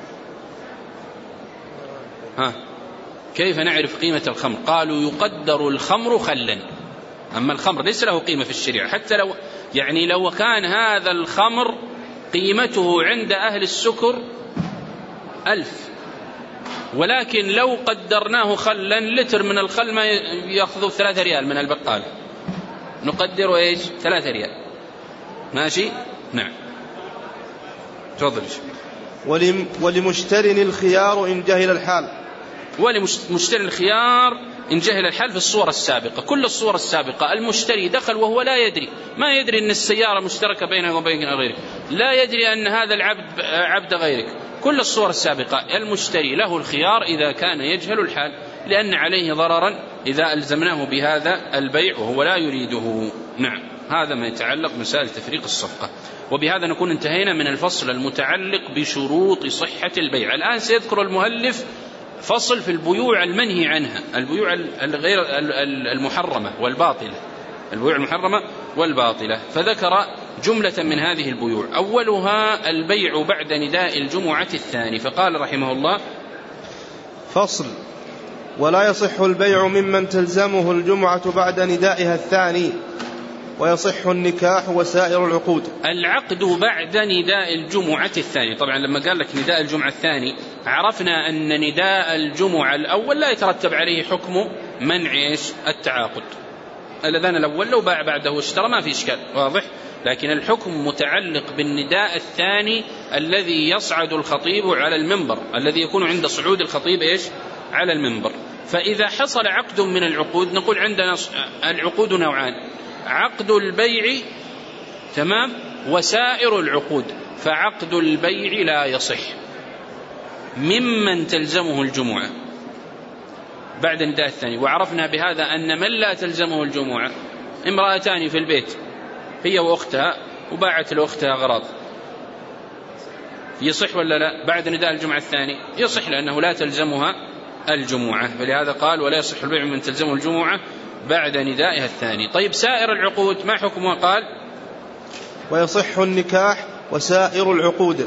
كيف نعرف قيمة الخمر؟ قالوا يقدر الخمر خلا. أما الخمر ليس له قيمة في الشريعة، حتى لو كان هذا الخمر قيمته عند أهل السكر 1000، ولكن لو قدرناه خلا، لتر من الخل ما يأخذ 3 ريال من البقال، نقدره إيش؟ 3 ريال. ماشي؟ نعم. تفضل. ولمشتري الخيار إن جهل الحال. ولمشتري الخيار إن جهل الحال. في الصورة السابقة، كل الصور السابقة المشتري دخل وهو لا يدري، ما يدري أن السيارة مشتركة بينه وبين غيرك، لا يدري أن هذا العبد عبد غيرك. كل الصور السابقة المشتري له الخيار إذا كان يجهل الحال، لأن عليه ضررا إذا ألزمناه بهذا البيع وهو لا يريده. نعم. هذا ما يتعلق بمسائل تفريق الصفقة. وبهذا نكون انتهينا من الفصل المتعلق بشروط صحة البيع. الآن سيذكر المؤلف فصل في البيوع المنهي عنها، البيوع الغير المحرمة والباطلة، البيوع المحرمة والباطلة. فذكر جملة من هذه البيوع، أولها البيع بعد نداء الجمعة الثاني. فقال رحمه الله: فصل: ولا يصح البيع ممن تلزمه الجمعة بعد ندائها الثاني، ويصح النكاح وسائر العقود. العقد بعد نداء الجمعة الثاني، طبعا لما قال لك نداء الجمعة الثاني عرفنا أن نداء الجمعة الأول لا يترتب عليه حكم منع التعاقد. الأذان الأول لو باع بعده اشترى ما في إشكال، واضح، لكن الحكم متعلق بالنداء الثاني الذي يصعد الخطيب على المنبر، الذي يكون عند صعود الخطيب على المنبر. فإذا حصل عقد من العقود، نقول عندنا العقود نوعان: عقد البيع تمام وسائر العقود. فعقد البيع لا يصح ممن تلزمه الجمعة بعد النداء الثاني. وعرفنا بهذا أن من لا تلزمه الجمعة، امرأتان في البيت هي وأختها وباعت لأختها أغراض، يصح ولا لا بعد نداء الجمعة الثاني؟ يصح، لأنه لا تلزمها الجمعة، فلهذا قال: ولا يصح البيع من تلزمه الجمعة بعد ندائها الثاني. طيب سائر العقود ما حكمها؟ قال: ويصح النكاح وسائر العقود.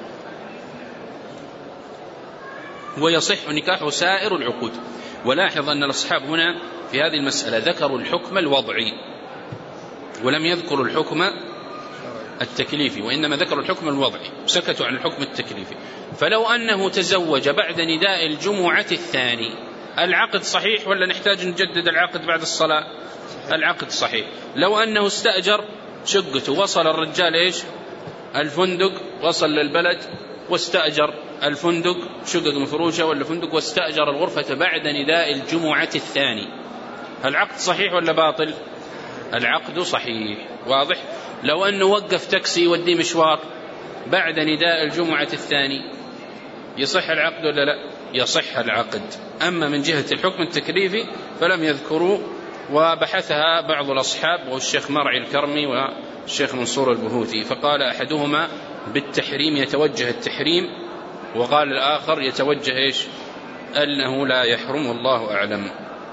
ويصح النكاح وسائر العقود. ولاحظ أن الأصحاب هنا في هذه المسألة ذكروا الحكم الوضعي ولم يذكروا الحكم التكليفي، وإنما ذكروا الحكم الوضعي وسكتوا عن الحكم التكليفي. فلو أنه تزوج بعد نداء الجمعة الثاني، العقد صحيح ولا نحتاج نجدد العقد بعد الصلاة؟ العقد صحيح. لو أنه استأجر شقته، وصل الرجال الفندق، وصل للبلد واستأجر الفندق، شقق مفروشة ولا فندق، واستأجر الغرفة بعد نداء الجمعة الثاني، العقد صحيح ولا باطل؟ العقد صحيح، واضح. لو أنه وقف تاكسي يوديه مشوار بعد نداء الجمعة الثاني، يصح العقد ولا لا؟ يصح العقد. أما من جهة الحكم التكليفي فلم يذكروا، وبحثها بعض الأصحاب والشيخ مرعي الكرمي والشيخ منصور البهوثي، فقال أحدهما بالتحريم، يتوجه التحريم، وقال الآخر يتوجه أنه لا يحرم، والله أعلم.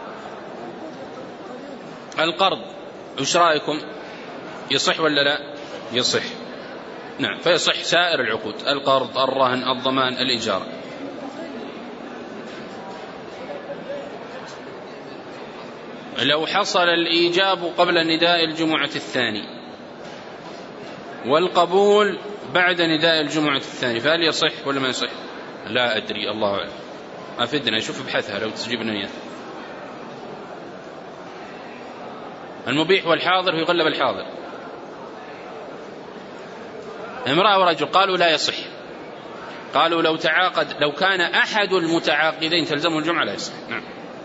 القرض وش رأيكم؟ يصح ولا لا؟ يصح، نعم. فيصح سائر العقود: القرض، الرهن، الضمان، الإجارة. لو حصل الإيجاب قبل نداء الجمعة الثاني والقبول بعد نداء الجمعة الثاني، فهل يصح ولا ما يصح؟ لا أدري، الله أعلم. أفدنا، شوف ابحثها لو تجيبنا إياه. المبيح والحاضر يغلب الحاضر. امرأة ورجل قالوا لا يصح، قالوا لو تعاقد، لو كان أحد المتعاقدين تلزمه الجمعة لا يصح، نعم.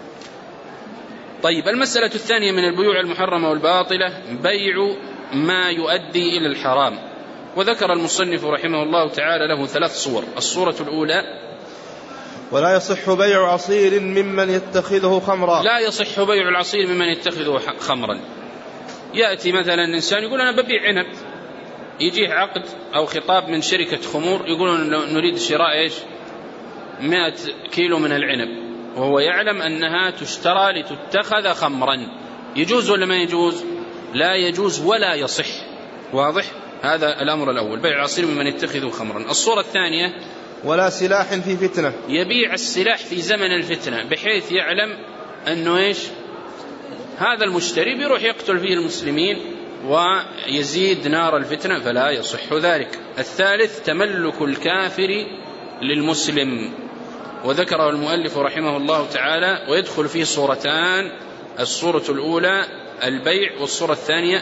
طيب المسألة الثانية من البيوع المحرمة والباطلة: بيع ما يؤدي إلى الحرام. وذكر المصنف رحمه الله تعالى له 3 صور. الصورة الأولى: ولا يصح بيع عصير ممن يتخذه خمرا. لا يصح بيع العصير ممن يتخذه خمرا. يأتي مثلا إنسان يقول أنا ببيع عنب، يجيه عقد أو خطاب من شركة خمور يقولون نريد شراء 100 كيلو من العنب، وهو يعلم أنها تشترى لتتخذ خمرا. يجوز ولا ما يجوز؟ لا يجوز ولا يصح، واضح. هذا الأمر الأول: بيع العصير ممن يتخذه خمرا. الصورة الثانية: ولا سلاح في فتنة. يبيع السلاح في زمن الفتنة بحيث يعلم أنه هذا المشتري بيروح يقتل فيه المسلمين ويزيد نار الفتنة، فلا يصح ذلك. الثالث: تملك الكافر للمسلم، وذكره المؤلف رحمه الله تعالى، ويدخل فيه صورتان: الصورة الأولى البيع، والصورة الثانية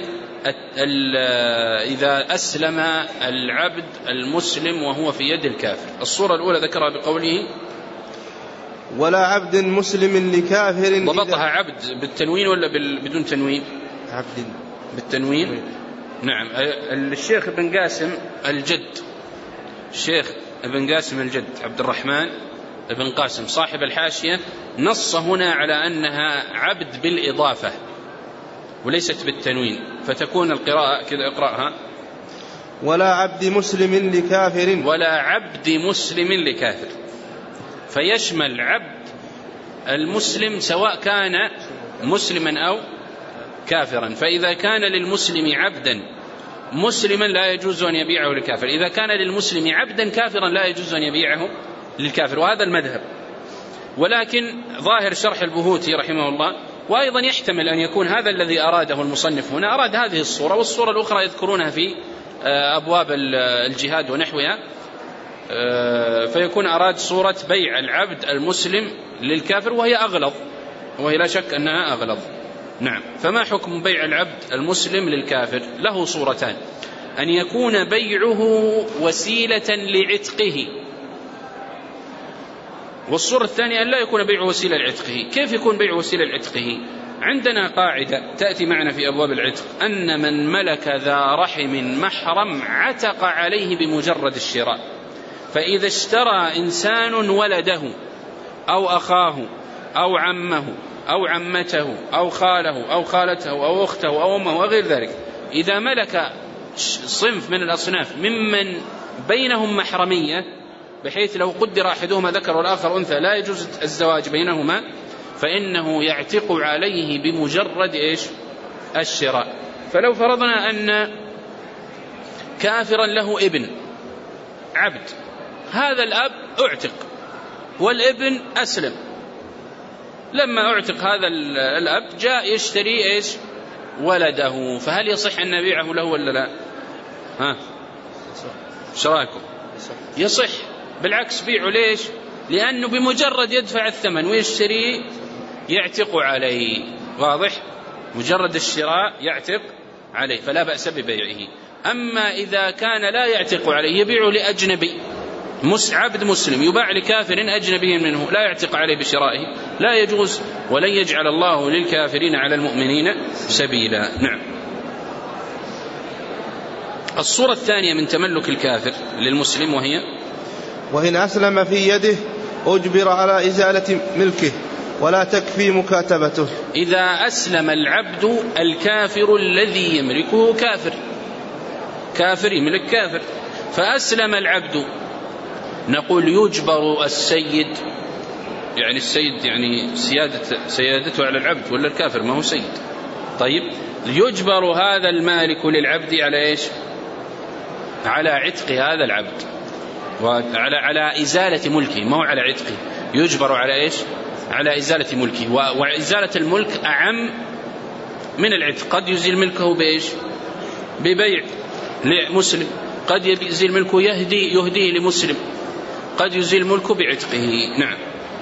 إذا أسلم العبد المسلم وهو في يد الكافر. الصورة الأولى ذكرها بقوله: ولا عبد مسلم لكافر. ضبطها عبد بالتنوين ولا بدون تنوين؟ عبد بالتنوين، نعم. الشيخ ابن قاسم الجد، الشيخ ابن قاسم الجد عبد الرحمن ابن قاسم صاحب الحاشية نص هنا على أنها عبد بالإضافة وليست بالتنوين، فتكون القراءة كذا، اقرأها: ولا عبد مسلم لكافر. ولا عبد مسلم لكافر. فيشمل عبد المسلم سواء كان مسلما أو كافرا. فإذا كان للمسلم عبدا مسلما لا يجوز أن يبيعه للكافر، إذا كان للمسلم عبدا كافرا لا يجوز أن يبيعه للكافر، وهذا المذهب. ولكن ظاهر شرح البهوتي رحمه الله، وأيضا يحتمل أن يكون هذا الذي أراده المصنف هنا أراد هذه الصورة، والصورة الأخرى يذكرونها في أبواب الجهاد ونحوها، فيكون أراد صورة بيع العبد المسلم للكافر، وهي أغلظ، وهي لا شك أنها أغلظ. نعم. فما حكم بيع العبد المسلم للكافر؟ له صورتان: أن يكون بيعه وسيلة لعتقه، والصورة الثانية أن لا يكون بيعه وسيلة لعتقه. كيف يكون بيعه وسيلة لعتقه؟ عندنا قاعدة تأتي معنا في أبواب العتق، أن من ملك ذا رحم محرم عتق عليه بمجرد الشراء. فإذا اشترى إنسان ولده أو أخاه أو عمه أو عمته أو خاله أو خالته أو أخته أو أمه وغير ذلك، إذا ملك صنف من الأصناف ممن بينهم محرمية، بحيث لو قدر أحدهما ذكر والآخر أنثى لا يجوز الزواج بينهما، فإنه يعتق عليه بمجرد الشراء. فلو فرضنا أن كافرا له ابن عبد، هذا الأب أعتق والابن أسلم، لما أعتق هذا الأب جاء يشتري ولده، فهل يصح أن نبيعه له ولا لا؟ ايش رايكم؟ يصح، بالعكس بيعه. ليش؟ لأنه بمجرد يدفع الثمن ويشتري يعتق عليه، واضح؟ مجرد الشراء يعتق عليه، فلا بأس ببيعه. أما إذا كان لا يعتق عليه، يبيعه لأجنبي، عبد مسلم يباع لكافر أجنبي منه لا يعتق عليه بشرائه، لا يجوز، ولن يجعل الله للكافرين على المؤمنين سبيلا. نعم. الصورة الثانية من تملك الكافر للمسلم، وإن أسلم في يده أجبر على إزالة ملكه ولا تكفي مكاتبته. إذا أسلم العبد الكافر الذي يملكه كافر يملك كافر، فأسلم العبد، نقول يجبر السيد، يعني السيد يعني سيادته على العبد، ولا الكافر ما هو سيد. طيب، يجبر هذا المالك للعبد على على عتق هذا العبد، وعلى إزالة ملكه، ما هو على عتقه، يجبر على على إزالة ملكه. وإزالة الملك أعم من العتق. قد يزيل ملكه ببيع لمسلم، قد يزيل ملكه يهديه لمسلم، قد يزيل ملكه بعتقه. نعم.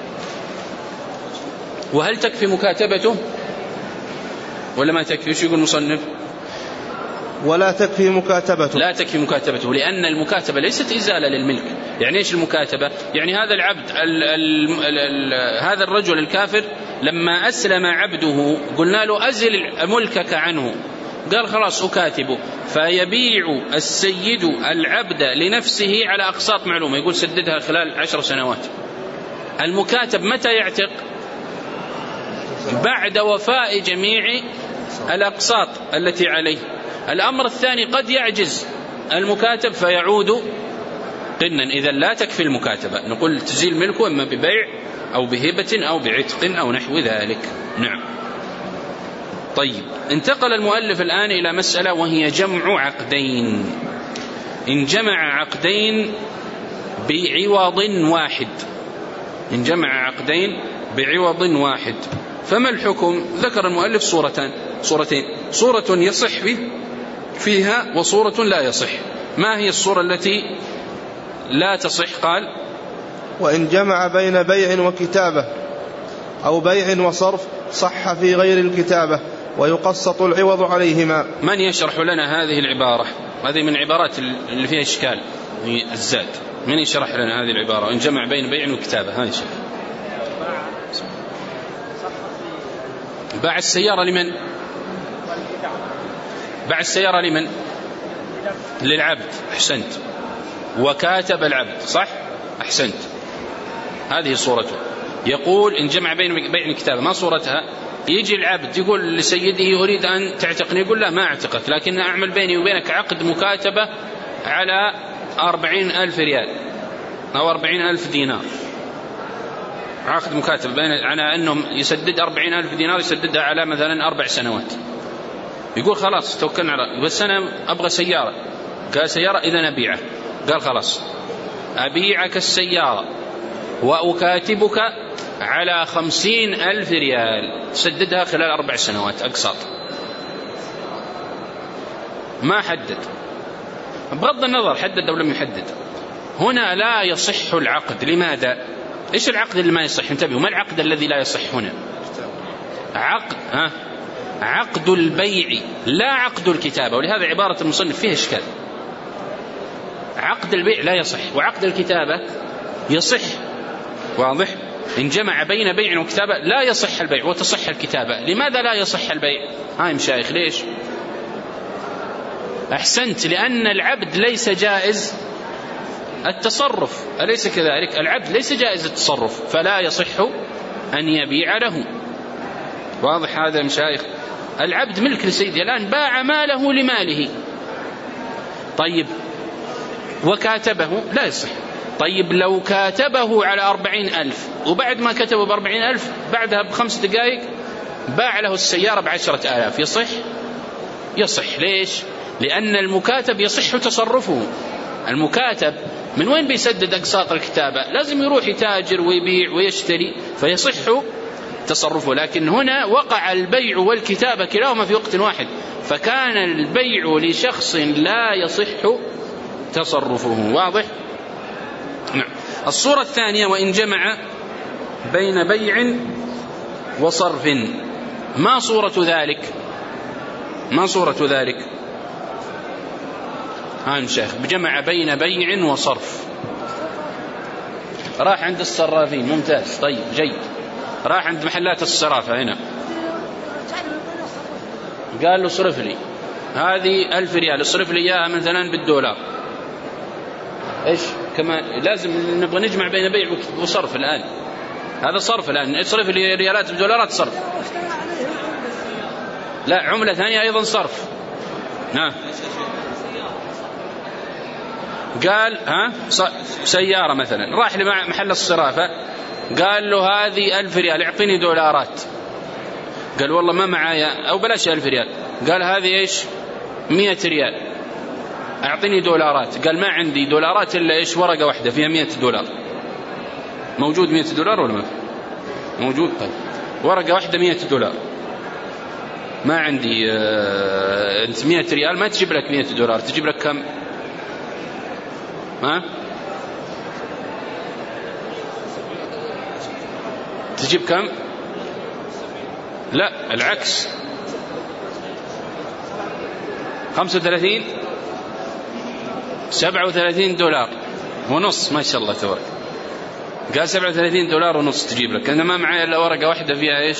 وهل تكفي مكاتبته ولا ما تكفي؟ شو يقول المصنف؟ ولا تكفي مكاتبته. لا تكفي مكاتبته، لأن المكاتبة ليست إزالة للملك. يعني إيش المكاتبة؟ يعني هذا العبد هذا الرجل الكافر لما أسلم عبده قلنا له أزل ملكك عنه، قال خلاص أكاتبه، فيبيع السيد العبد لنفسه على أقساط معلومة، يقول سددها خلال 10 سنوات. المكاتب متى يعتق؟ بعد وفاء جميع الأقساط التي عليه. الأمر الثاني قد يعجز المكاتب فيعود قنا، إذا لا تكفي المكاتبة، نقول تزيل ملكه إما ببيع أو بهبة أو بعتق أو نحو ذلك. نعم. طيب، انتقل المؤلف الآن إلى مسألة وهي جمع عقدين. إن جمع عقدين بعوض واحد، إن جمع عقدين بعوض واحد فما الحكم؟ ذكر المؤلف صورتين، صورة يصح فيها وصورة لا يصح. ما هي الصورة التي لا تصح؟ قال: وإن جمع بين بيع وكتابة أو بيع وصرف صح في غير الكتابة ويقسط العوض عليهما. من يشرح لنا هذه العبارة؟ هذه من عبارات اللي فيها إشكال، هي الزاد. من يشرح لنا هذه العبارة؟ إن جمع بين بيع وكتابة. هذا شيء. باع السيارة لمن؟ باع السيارة لمن؟ للعبد. أحسنت. وكاتب العبد، صح؟ أحسنت. هذه صورته. يقول إن جمع بين بيع وكتابة. ما صورتها؟ يجي العبد يقول لسيده أريد أن تعتقني، يقول لا ما أعتقك، لكن أعمل بيني وبينك عقد مكاتبة على 40,000 ريال أو 40,000 دينار. عقد مكاتب على أنهم يسدد 40,000 دينار يسددها على مثلا 4 سنوات. يقول خلاص توكلنا على، بس أنا أبغى سيارة. قال سيارة، إذا أبيعه. قال خلاص أبيعك السيارة وأكاتبك على 50,000 ريال تسددها خلال 4 سنوات أقساط. ما حدد، بغض النظر حدد أو لم يحدد، هنا لا يصح العقد. لماذا؟ إيش العقد اللي ما يصح؟ انتبهوا، ما العقد الذي لا يصح هنا؟ عقد البيع لا عقد الكتابة، ولهذا عبارة المصنف فيها إشكال. عقد البيع لا يصح وعقد الكتابة يصح. واضح؟ إن جمع بين بيع وكتابة لا يصح البيع وتصح الكتابة. لماذا لا يصح البيع؟ هاي مشايخ ليش؟ أحسنت، لأن العبد ليس جائز التصرف، أليس كذلك؟ العبد ليس جائز التصرف، فلا يصح أن يبيع له. واضح هذا مشايخ؟ العبد ملك لسيده، الآن باع ماله لماله. طيب وكاتبه لا يصح. طيب لو كاتبه على 40,000 وبعد ما كتبه ب40,000 بعدها ب5 دقائق باع له السيارة ب10,000، يصح؟ يصح. ليش؟ لأن المكاتب يصح تصرفه. المكاتب من وين بيسدد أقساط الكتابة؟ لازم يروح يتاجر ويبيع ويشتري، فيصح تصرفه. لكن هنا وقع البيع والكتابة كلاهما في وقت واحد، فكان البيع لشخص لا يصح تصرفه. واضح؟ نعم. الصورة الثانية وإن جمع بين بيع وصرف. ما صورة ذلك؟ ما صورة ذلك؟ شيخ بجمع بين بيع وصرف. راح عند الصرافين، ممتاز، طيب جيد. راح عند محلات الصرافة هنا، قال له صرف لي هذه 1000 ريال، اصرف لي إياها مثلا بالدولار. إيش كمان لازم نبغى نجمع بين بيع وصرف الآن، هذا صرف الآن، اصرف لي ريالات بدولارات صرف. لا، عملة ثانية أيضا صرف. نعم. قال سيارة مثلا، راح لمحل الصرافة قال له هذه 1000 ريال اعطيني دولارات. قال والله ما معايا، أو بلاش 1000 ريال. قال هذه إيش 100 ريال اعطيني دولارات. قال ما عندي دولارات إلا إيش ورقة واحدة فيها 100 دولار. موجود 100 دولار ولا ما موجود؟ طيب ورقة واحدة 100 دولار ما عندي. أنت 100 ريال ما تجيب لك 100 دولار، تجيب لك كم؟ تجيب كم؟ لا العكس، 35 37 دولار ونص. ما شاء الله تبارك. قال 37 دولار ونص تجيب لك. أنا ما معي إلا ورقة واحدة فيها إيش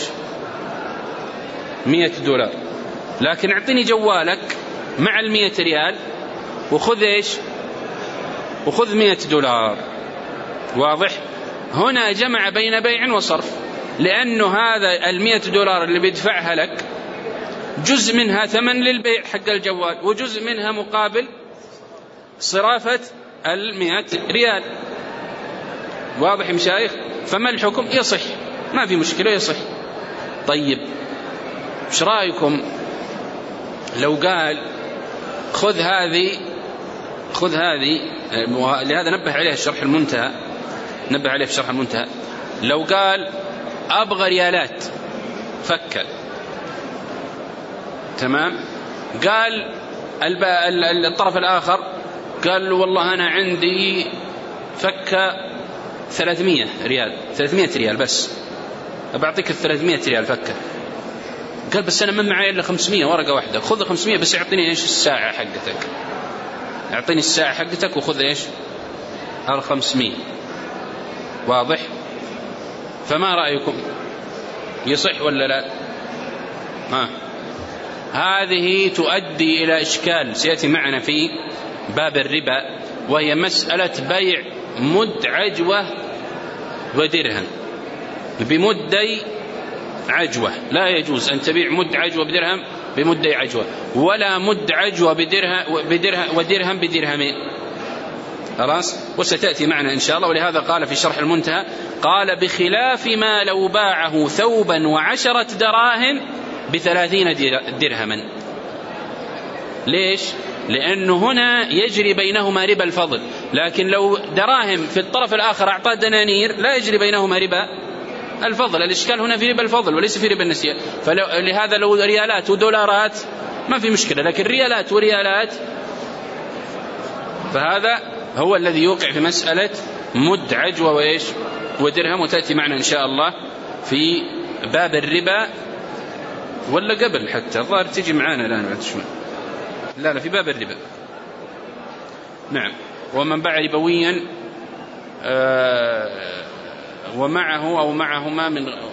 100 دولار، لكن اعطيني جوالك مع 100 ريال وخذ إيش، وخذ 100 دولار. واضح؟ هنا جمع بين بيع وصرف، لأنه هذا 100 دولار اللي بيدفعها لك جزء منها ثمن للبيع حق الجوال، وجزء منها مقابل صرافة 100 ريال. واضح يا مشايخ؟ فما الحكم؟ يصح، ما في مشكلة، يصح. طيب ايش رأيكم لو قال خذ هذه لهذا نبه عليه الشرح المنتهى، نبه عليه في شرح المنتهى. لو قال أبغى ريالات فكة، تمام، قال الطرف الآخر قال له والله أنا عندي فكة 300 ريال بس، أبعطيك 300 ريال فكة. قال بس أنا ما معي إلا 500 ورقة واحدة. خذ 500 بس اعطيني إيش الساعة حقتك، اعطيني الساعة حقتك وخذ إيش 500. واضح؟ فما رأيكم، يصح ولا لا؟ هذه تؤدي إلى إشكال سيأتي معنا في باب الربا، وهي مسألة بيع مد عجوة ودرهم بمدي عجوة. لا يجوز أن تبيع مد عجوة بدرهم بمدي عجوة، ولا مد عجوة ودرهم بدرهمين. خلاص، وستأتي معنا إن شاء الله. ولهذا قال في شرح المنتهى قال بخلاف ما لو باعه ثوبا و10 دراهم ب30 درهما. ليش؟ لأنه هنا يجري بينهما ربا الفضل، لكن لو دراهم في الطرف الآخر أعطاه دنانير لا يجري بينهما ربا الفضل. الإشكال هنا في ربا الفضل وليس في ربا النسيئة. فلهذا لو ريالات ودولارات ما في مشكلة، لكن ريالات وريالات فهذا هو الذي يوقع في مسألة مد عجوة وإيش ودرهم. وتأتي معنا إن شاء الله في باب الربا، ولا قبل حتى الظاهر تجي معنا الآن بعد شوي. لا في باب الربا. نعم. ومن باع ربويا ومعه أو معهما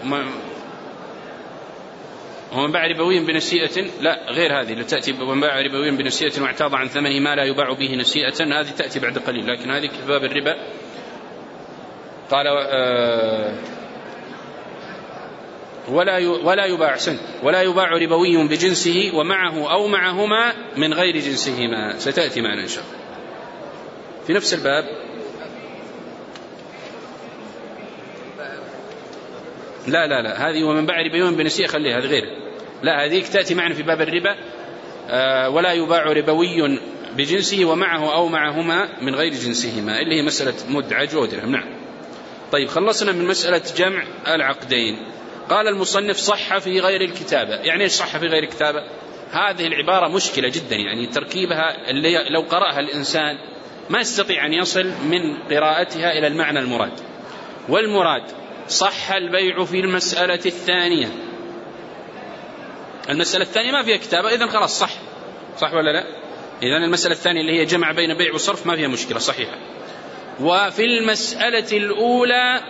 ومن باع ربويا بنسيئة، لا غير هذه اللي تأتي ومن باع ربويا بنسيئة واعتاض عن ثمنه ما لا يباع به نسيئة، هذه تأتي بعد قليل، لكن هذه في باب الربا. قال ولا يباع سنت ولا يباع ربوي بجنسه ومعه أو معهما من غير جنسهما، ستأتي معنا إن شاء الله في نفس الباب. لا هذه ومن باع ربوي بنسيئة خليها، هذه غير. لا هذه تأتي معنا في باب الربا. ولا يباع ربوي بجنسه ومعه أو معهما من غير جنسهما، اللي هي مسألة مد عجوة ودرهم. نعم. طيب خلصنا من مسألة جمع العقدين. قال المصنف صح في غير الكتابة. يعني ايش صح في غير الكتابة؟ هذه العبارة مشكلة جدا، يعني تركيبها اللي لو قرأها الإنسان ما يستطيع أن يصل من قراءتها إلى المعنى المراد. والمراد صح البيع في المسألة الثانية. المسألة الثانية ما فيها كتابة، إذن خلاص صح ولا لا؟ إذن المسألة الثانية اللي هي جمع بين بيع وصرف ما فيها مشكلة، صحيحة. وفي المسألة الأولى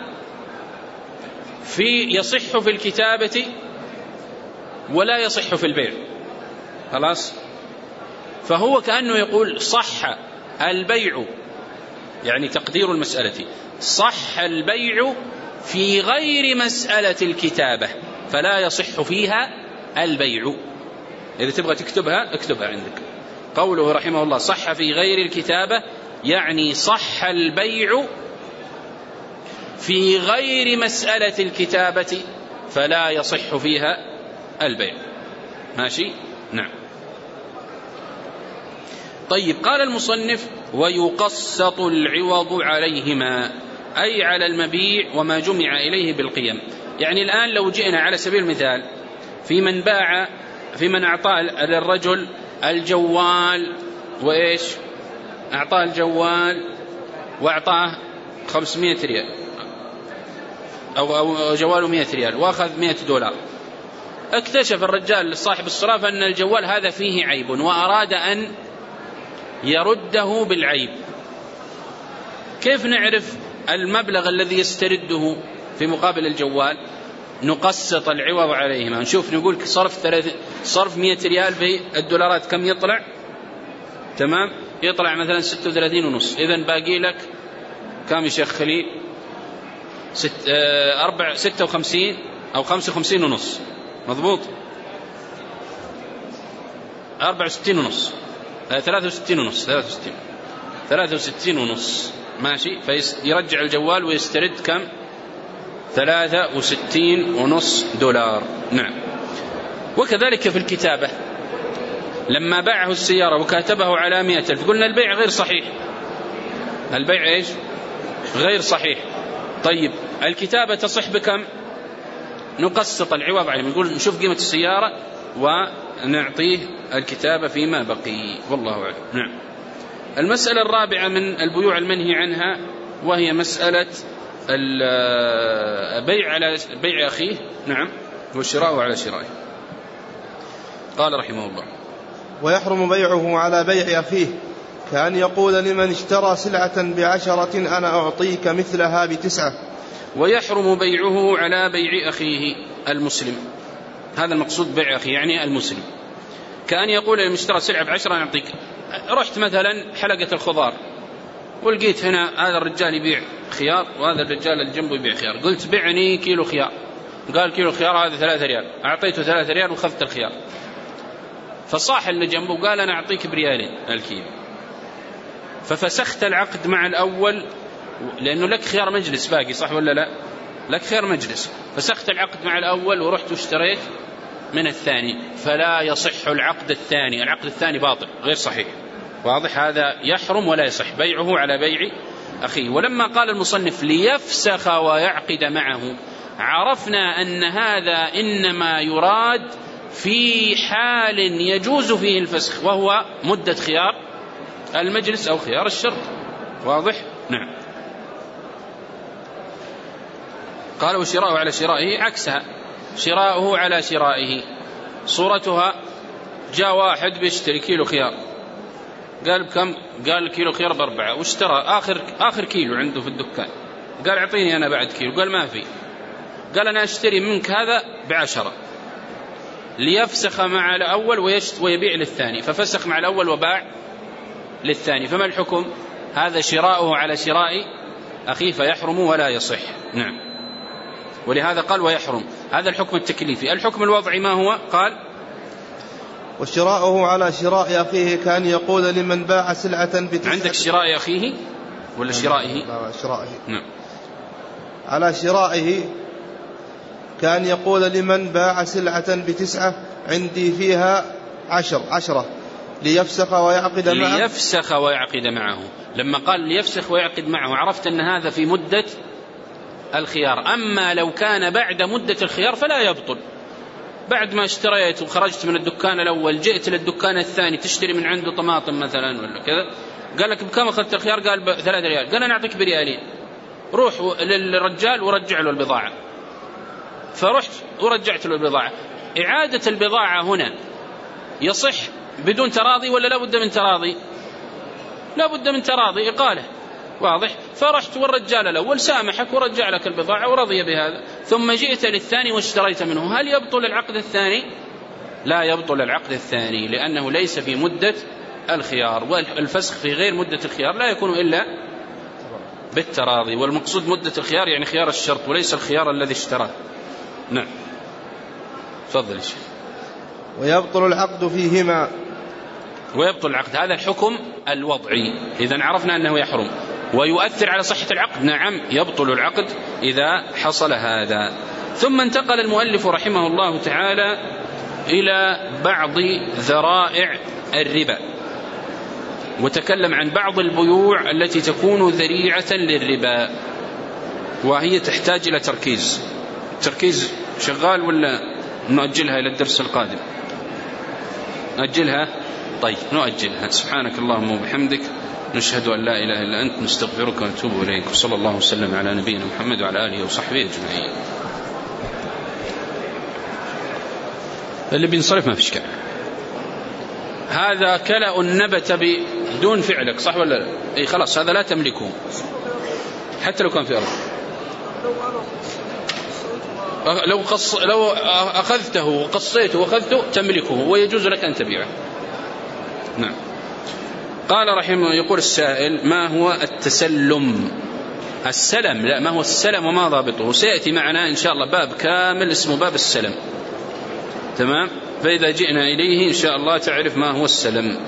يصح في الكتابة ولا يصح في البيع، خلاص. فهو كأنه يقول صح البيع، يعني تقدير المسألة صح البيع في غير مسألة الكتابة فلا يصح فيها البيع. إذا تبغى تكتبها اكتبها عندك. قوله رحمه الله صح في غير الكتابة يعني صح البيع في غير مسألة الكتابة فلا يصح فيها البيع. ماشي؟ نعم. طيب قال المصنف ويقسط العوض عليهما، أي على المبيع وما جمع إليه بالقيم. يعني الآن لو جئنا على سبيل المثال في من أعطاه للرجل الجوال وإيش أعطاه الجوال وأعطاه 500 ريال أو جواله 100 ريال وأخذ 100 دولار. اكتشف الرجال صاحب الصرافة أن الجوال هذا فيه عيب وأراد أن يرده بالعيب. كيف نعرف المبلغ الذي يسترده في مقابل الجوال؟ نقسط العوض عليهما. نشوف نقول صرف 100 ريال في الدولارات كم يطلع؟ تمام، يطلع مثلا 36.5. إذن باقي لك كم يا شيخ خليل؟ 56 أو 55.5. مضبوط؟ 64.5 63.5 ماشي. فيرجع الجوال ويسترد كم؟ 63.5 دولار. نعم. وكذلك في الكتابة لما باعه السيارة وكاتبه على 100,000 قلنا البيع غير صحيح. البيع إيش؟ غير صحيح. طيب الكتابة تصح بكم؟ نقسط العوض عليه، نقول نشوف قيمة السيارة ونعطيه الكتابة فيما بقي، والله أعلم. نعم. المسألة الرابعة من البيوع المنهي عنها وهي مسألة البيع على بيع أخيه. نعم. وشراءه على شرائه. قال رحمه الله ويحرم بيعه على بيع أخيه، كأن يقول لمن اشترى سلعة ب10 أنا أعطيك مثلها ب9. ويحرم بيعه على بيع أخيه المسلم. هذا المقصود بيع أخيه يعني المسلم. كأن يقول لمن اشترى سلعة ب10 أنا أعطيك. رحت مثلا حلقة الخضار ولقيت هنا هذا الرجال يبيع خيار وهذا الرجال الجنبه يبيع خيار، قلت بعني كيلو خيار. قال كيلو خيار هذا 3 ريال، أعطيته 3 ريال وخذت الخيار. فصاح اللي جنبه قال أنا أعطيك بريالين الكيلو. ففسخت العقد مع الأول، لأنه لك خيار مجلس باقي، صح ولا لا؟ لك خيار مجلس، فسخت العقد مع الأول ورحت واشتريت من الثاني، فلا يصح العقد الثاني، العقد الثاني باطل غير صحيح. واضح؟ هذا يحرم ولا يصح بيعه على بيع أخيه. ولما قال المصنف ليفسخ ويعقد معه، عرفنا أن هذا إنما يراد في حال يجوز فيه الفسخ، وهو مدة خيار المجلس أو خيار الشرط. واضح؟ نعم. قال وشراؤه على شرائه عكسها، شراؤه على شرائه صورتها جاء واحد بيشتري كيلو خيار، قال بكم؟ قال كيلو خيار ب4، واشترى آخر كيلو عنده في الدكان، قال اعطيني أنا بعد كيلو، قال ما في، قال أنا أشتري منك هذا ب10، ليفسخ مع الأول ويبيع للثاني، ففسخ مع الأول وباع للثاني، فما الحكم؟ هذا شراؤه على شراء أخيه فيحرم ولا يصح. نعم. ولهذا قال ويحرم، هذا الحكم التكليفي. الحكم الوضعي ما هو؟ قال وشراؤه على شراء أخيه كان يقول لمن باع سلعة عندك شراء أخيه ولا شرائه؟ شرائه. نعم. على شرائه كان يقول لمن باع سلعة ب9 عندي فيها 10 ليفسخ ويعقد معه. ليفسخ ويعقد معه، لما قال ليفسخ ويعقد معه عرفت أن هذا في مدة الخيار. أما لو كان بعد مدة الخيار فلا يبطل. بعد ما اشتريت وخرجت من الدكان الأول جئت للدكان الثاني تشتري من عنده طماطم مثلا ولا كذا، قال لك بكم أخذت الخيار؟ قال ب3 ريال، قال أنا أعطيك ب2 روح للرجال ورجع له البضاعة، فرحت ورجعت له البضاعة. إعادة البضاعة هنا يصح بدون تراضي ولا لا بد من تراضي؟ لا بد من تراضي، إقالة. واضح؟ فرحت والرجال الأول سامحك ورجع لك البضاعة ورضي بهذا، ثم جئت للثاني واشتريت منه، هل يبطل العقد الثاني؟ لا يبطل العقد الثاني، لأنه ليس في مدة الخيار، والفسخ في غير مدة الخيار لا يكون إلا بالتراضي، والمقصود مدة الخيار يعني خيار الشرط وليس الخيار الذي اشتراه. نعم. تفضل يا شيخ. ويبطل العقد فيهما. ويبطل العقد، هذا الحكم الوضعي. إذن عرفنا أنه يحرم ويؤثر على صحة العقد. نعم، يبطل العقد إذا حصل هذا. ثم انتقل المؤلف رحمه الله تعالى إلى بعض ذرائع الربا، وتكلم عن بعض البيوع التي تكون ذريعة للربا، وهي تحتاج إلى تركيز شغال ولا نؤجلها إلى الدرس القادم؟ نؤجلها؟ طيب نؤجلها. سبحانك اللهم وبحمدك، نشهد أن لا إله إلا أنت، نستغفرك ونتوب إليك، وصلى الله وسلم على نبينا محمد وعلى آله وصحبه أجمعين. اللي بينصرف ما فيش كلام. هذا كلأ نبت بدون فعلك، صح ولا لا؟ أي خلاص هذا لا تملكه حتى لو كان في أرض. لو أخذته وقصيته وأخذته تملكه ويجوز لك أن تبيعه. نعم. قال رحمه، يقول السائل: ما هو التسلم؟ السلم، لا، ما هو السلم وما ضابطه؟ سيأتي معنا إن شاء الله باب كامل اسمه باب السلم. تمام؟ فإذا جئنا إليه إن شاء الله تعرف ما هو السلم.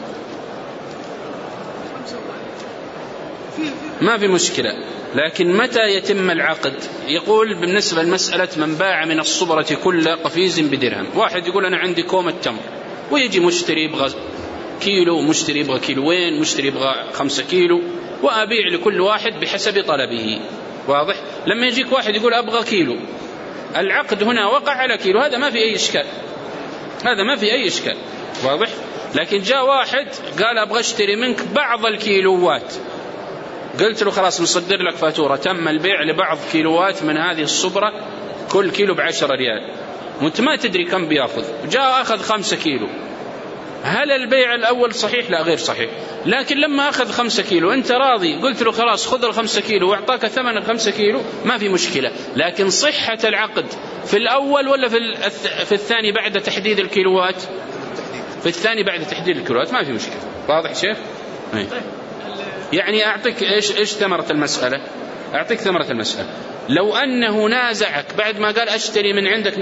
ما في مشكلة، لكن متى يتم العقد؟ يقول بالنسبة لمسألة من باع من الصبرة كل قفيز بدرهم. واحد يقول أنا عندي كومة تمر، ويجي مشتري يبغى كيلو، مشتري يبغى كيلوين، مشتري يبغى 5 كيلو، وأبيع لكل واحد بحسب طلبه. واضح؟ لما يجيك واحد يقول أبغى كيلو، العقد هنا وقع على كيلو، هذا ما في أي إشكال، هذا ما في أي إشكال. واضح؟ لكن جاء واحد قال أبغى اشتري منك بعض الكيلوات، قلت له خلاص نصدر لك فاتورة، تم البيع لبعض كيلوات من هذه الصبرة، كل كيلو ب10 ريال، وانت ما تدري كم بياخذ، جاء أخذ 5 كيلو، هل البيع الأول صحيح؟ لا، غير صحيح. لكن لما أخذ 5 كيلو أنت راضي، قلت له خلاص خذ 5 كيلو وأعطاك ثمن 5 كيلو، ما في مشكلة. لكن صحة العقد في الأول ولا في الثاني بعد تحديد الكيلوات؟ في الثاني بعد تحديد الكيلوات، ما في مشكلة. واضح شيخ؟ يعني أعطيك إيش ثمرة المسألة؟ أعطيك ثمرة المسألة. لو أنه نازعك بعد ما قال أشتري من عندك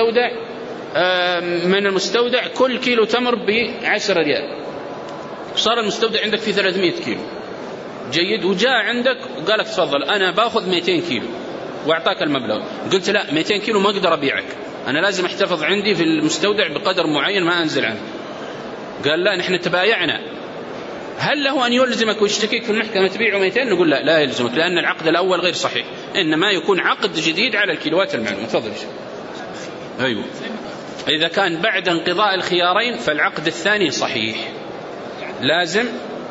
من المستودع كل كيلو تمر ب10 ريال، صار المستودع عندك فيه 300 كيلو، جيد، وجاء عندك وقالك تفضل أنا باخذ 200 كيلو وأعطاك المبلغ، قلت لا 200 كيلو ما أقدر أبيعك، أنا لازم أحتفظ عندي في المستودع بقدر معين ما أنزل عنه. قال لا نحن تبايعنا، هل له أن يلزمك ويشتكيك في المحكمة تبيعه 200؟ نقول لا، لا يلزمك، لأن العقد الأول غير صحيح، إنما يكون عقد جديد على الكيلوات المعلومة. تفضل. أيوه، إذا كان بعد انقضاء الخيارين فالعقد الثاني صحيح. لازم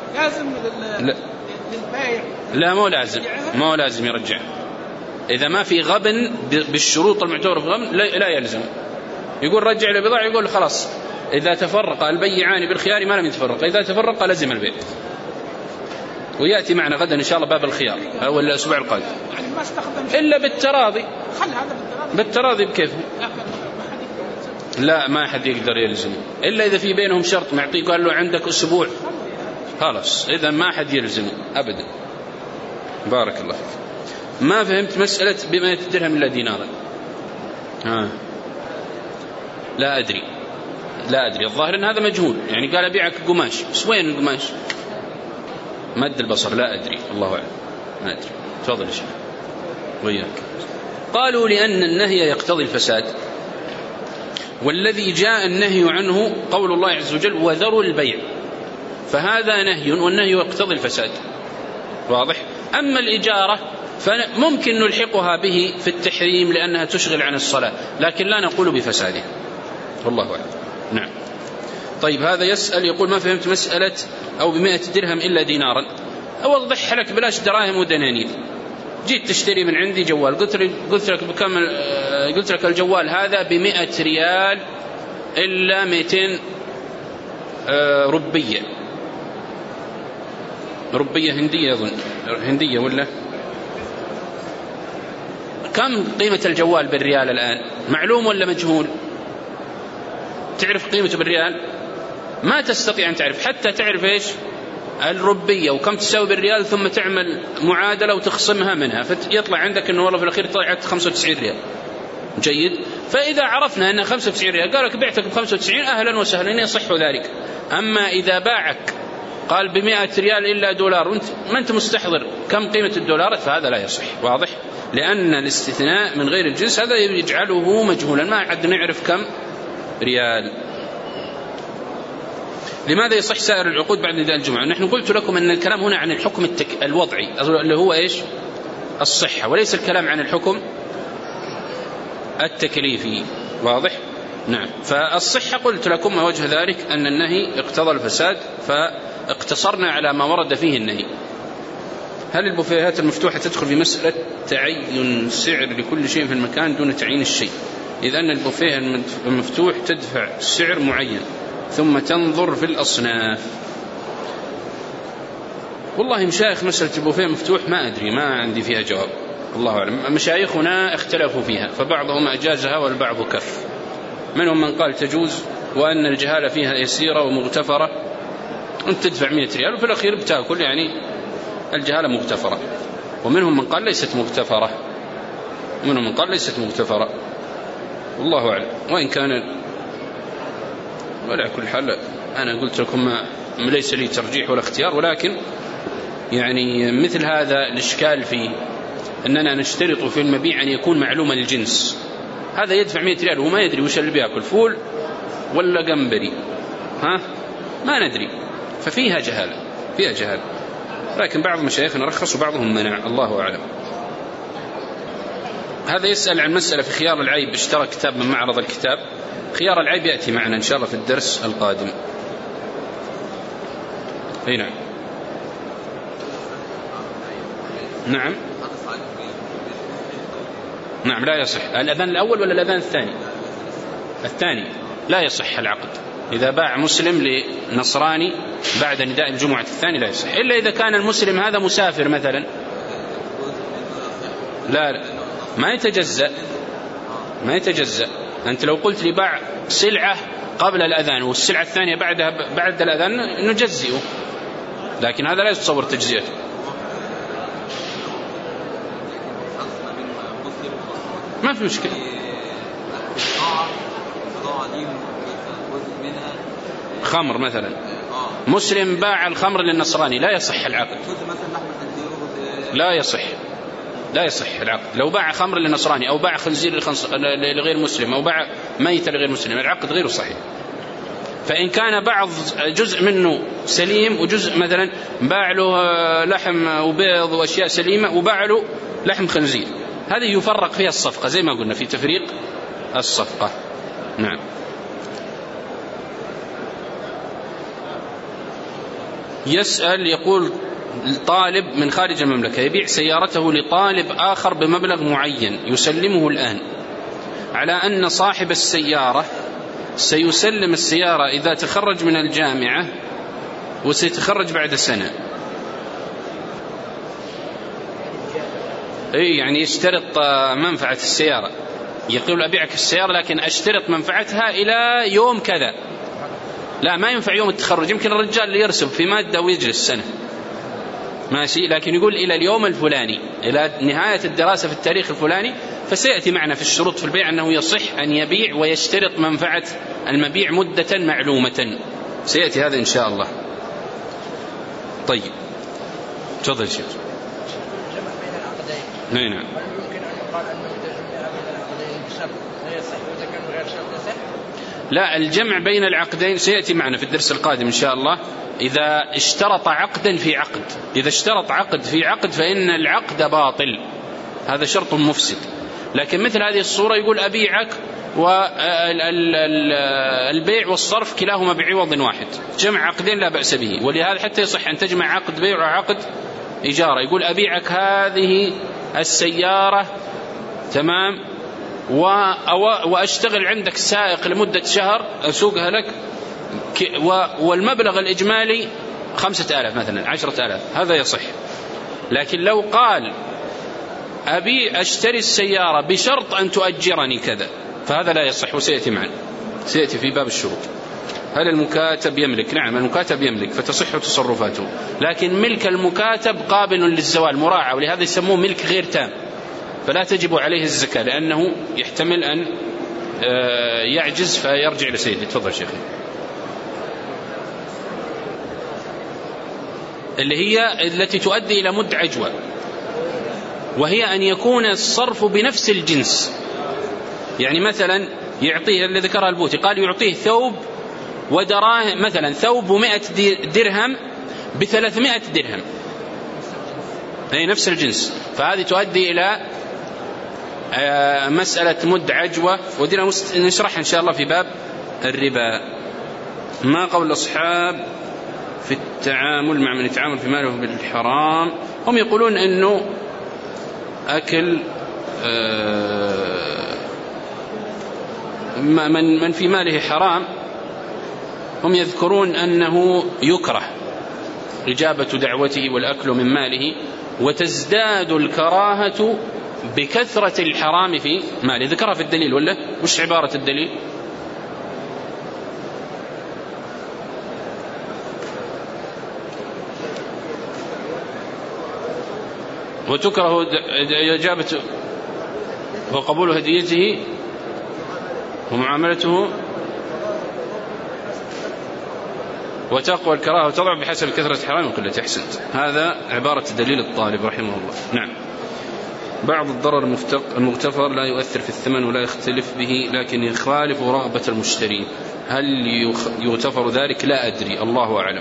للبائع؟ لا مو لازم يرجع. إذا ما في غبن بالشروط المعتبرة في غبن لا يلزم. يقول رجع البضاعة، يقول خلاص إذا تفرق البيعان بالخيار ما لم يتفرق، إذا تفرق لزم البيع. ويأتي معنا غدا إن شاء الله باب الخيار أو الأسبوع القادم. يعني ما استخدم إلا بالتراضي. خل هذا بالتراضي بكيف؟ لا ما حد يقدر يلزم إلا إذا في بينهم شرط معطيه قال له عندك أسبوع، خلاص إذا ما حد يلزمه أبدا. بارك الله فيك. ما فهمت مسألة بما درهم إلا دينارا. لا أدري الظاهر أن هذا مجهول، يعني قال أبيعك قماش، بس وين القماش؟ مد البصر لا أدري، الله أعلم ما أدري. تفضل يا شيخ. وياك. قالوا لأن النهي يقتضي الفساد، والذي جاء النهي عنه قول الله عز وجل وذروا البيع، فهذا نهي والنهي يقتضي الفساد، واضح. أما الإجارة فممكن نلحقها به في التحريم لأنها تشغل عن الصلاة، لكن لا نقول بفسادها، والله أعلم. نعم. طيب هذا يسأل يقول ما فهمت مسألة أو ب100 درهم إلا دينارا. أوضح لك بلاش دراهم ودنانير. جيت تشتري من عندي جوال، قلت لك بكم؟ قلت لك الجوال هذا ب100 ريال إلا 200 ربية هندية، أظن هندية ولا كم قيمة الجوال بالريال الآن؟ معلوم ولا مجهول؟ تعرف قيمته بالريال؟ ما تستطيع أن تعرف، حتى تعرف إيش الربية وكم تساوي بالريال، ثم تعمل معادلة وتخصمها منها، فيطلع عندك أنه والله في الأخير طلعت 95 ريال. جيد. فإذا عرفنا أنها 95 ريال قالك بعتك ب95 أهلا وسهلا يصح ذلك. أما إذا باعك قال ب100 ريال إلا دولار وانت ما أنت مستحضر كم قيمة الدولارات فهذا لا يصح، واضح، لأن الاستثناء من غير الجنس هذا يجعله مجهولا، ما عاد نعرف كم ريال. لماذا يصح سائر العقود بعد نداء الجمعة؟ نحن قلت لكم أن الكلام هنا عن الحكم الوضعي اللي هو إيش؟ الصحة، وليس الكلام عن الحكم التكليفي، واضح؟ نعم. فالصحة قلت لكم ما وجه ذلك أن النهي اقتضى الفساد فاقتصرنا على ما ورد فيه النهي. هل البوفيهات المفتوحة تدخل في مسألة تعين سعر لكل شيء في المكان دون تعيين الشيء؟ إذا أن البوفيه المفتوح تدفع سعر معين ثم تنظر في الأصناف. والله مشايخ مسألة البوفيه مفتوح ما أدري، ما عندي فيها جواب، الله أعلم. مشايخنا اختلفوا فيها، فبعضهم أجازها والبعض كف، منهم من قال تجوز وأن الجهالة فيها يسيرة ومغتفرة، أنت تدفع 100 ريال وفي الأخير بتأكل، يعني الجهالة مغتفرة. ومنهم من قال ليست مغتفرة، والله أعلم. وإن كان ولا كل حال أنا قلت لكم ليس لي ترجيح ولا اختيار، ولكن يعني مثل هذا الإشكال فيه أننا نشترط في المبيع أن يكون معلوم الجنس. هذا يدفع 100 ريال وما يدري وش اللي بيأكل، فول ولا جمبري، ما ندري، ففيها جهالة. لكن بعض مشايخنا رخص وبعضهم منع، الله أعلم. هذا يسأل عن مسألة في خيار العيب، اشترى كتاب من معرض الكتاب. خيار العيب يأتي معنا إن شاء الله في الدرس القادم. أي نعم لا يصح. الأذان الأول ولا الأذان الثاني؟ الثاني لا يصح العقد. إذا باع مسلم لنصراني بعد نداء الجمعة الثاني لا يصح، إلا إذا كان المسلم هذا مسافر مثلا، لا ما يتجزأ. أنت لو قلت لي باع سلعة قبل الأذان والسلعة الثانية بعد الأذان نجزئه، لكن هذا لا يتصور تجزئته. ما في مشكلة. خمر مثلا مسلم باع الخمر للنصراني لا يصح العقد، لا يصح العقد. لو باع خمر للنصراني أو باع خنزير لغير مسلم أو باع ميت لغير مسلم العقد غير صحيح. فإن كان جزء منه سليم وجزء مثلا باع له لحم وبيض وأشياء سليمة وباع له لحم خنزير، هذه يفرق فيها الصفقة زي ما قلنا في تفريق الصفقة. نعم. يسأل يقول طالب من خارج المملكة يبيع سيارته لطالب آخر بمبلغ معين يسلمه الآن، على أن صاحب السيارة سيسلم السيارة إذا تخرج من الجامعة وسيتخرج بعد سنة. يعني يشترط منفعة السيارة، يقول أبيعك السيارة لكن أشترط منفعتها إلى يوم كذا. لا، ما ينفع يوم التخرج، يمكن الرجال اللي يرسب في مادة ويجلس سنة ماشي، لكن يقول إلى اليوم الفلاني، إلى نهاية الدراسة في التاريخ الفلاني. فسيأتي معنا في الشروط في البيع أنه يصح أن يبيع ويشترط منفعة المبيع مدة معلومة، سيأتي هذا إن شاء الله. طيب تفضل شيخ. نعم. يمكن أن يقال أنه إذا جمع بين العقدين بشرط لا يصح وإذا كان غير شرط يصح؟ لا، الجمع بين العقدين سيأتي معنا في الدرس القادم إن شاء الله. إذا اشترط عقدا في عقد، إذا اشترط عقد في عقد فإن العقد باطل، هذا شرط مفسد. لكن مثل هذه الصورة يقول أبيعك والبيع والصرف كلاهما بعوض واحد، جمع عقدين لا بأس به. ولهذا حتى يصح أن تجمع عقد بيع وعقد إجارة. يقول أبيعك هذه السيارة تمام وأشتغل عندك سائق لمدة شهر أسوقها لك، والمبلغ الإجمالي 5,000 مثلا 10,000، هذا يصح. لكن لو قال أبي أشتري السيارة بشرط أن تؤجرني كذا فهذا لا يصح، وسيأتي معنا، سيأتي في باب الشروط. هل المكاتب يملك؟ نعم المكاتب يملك فتصح تصرفاته، لكن ملك المكاتب قابل للزوال مراعى، ولهذا يسموه ملك غير تام، فلا تجب عليه الزكاة لأنه يحتمل أن يعجز فيرجع لسيده. تفضل شيخي. اللي هي التي تؤدي إلى مد عجوة، وهي أن يكون الصرف بنفس الجنس. يعني مثلا يعطيه اللي ذكرها البوتي، قال يعطيه ثوب ودراهم، مثلا ثوب 100 درهم ب300 درهم، أي نفس الجنس، فهذه تؤدي إلى مسألة مد عجوة، ودينا نشرح إن شاء الله في باب الربا. ما قول الأصحاب في التعامل مع من يتعامل في ماله بالحرام؟ هم يقولون أنه أكل من في ماله حرام، هم يذكرون أنه يكره إجابة دعوته والأكل من ماله، وتزداد الكراهة بكثرة الحرام في ماله. ذكرها في الدليل ولا وش عبارة الدليل؟ وتكره إجابة وقبول هديته ومعاملته، وتقوى الكراهة وتضع بحسب كثرة الحرام وقلة. أحسنت، هذا عبارة دليل الطالب رحمه الله. نعم. بعض الضرر المغتفر لا يؤثر في الثمن ولا يختلف به، لكن يخالف رغبة المشتري، هل يغتفر ذلك؟ لا أدري، الله أعلم.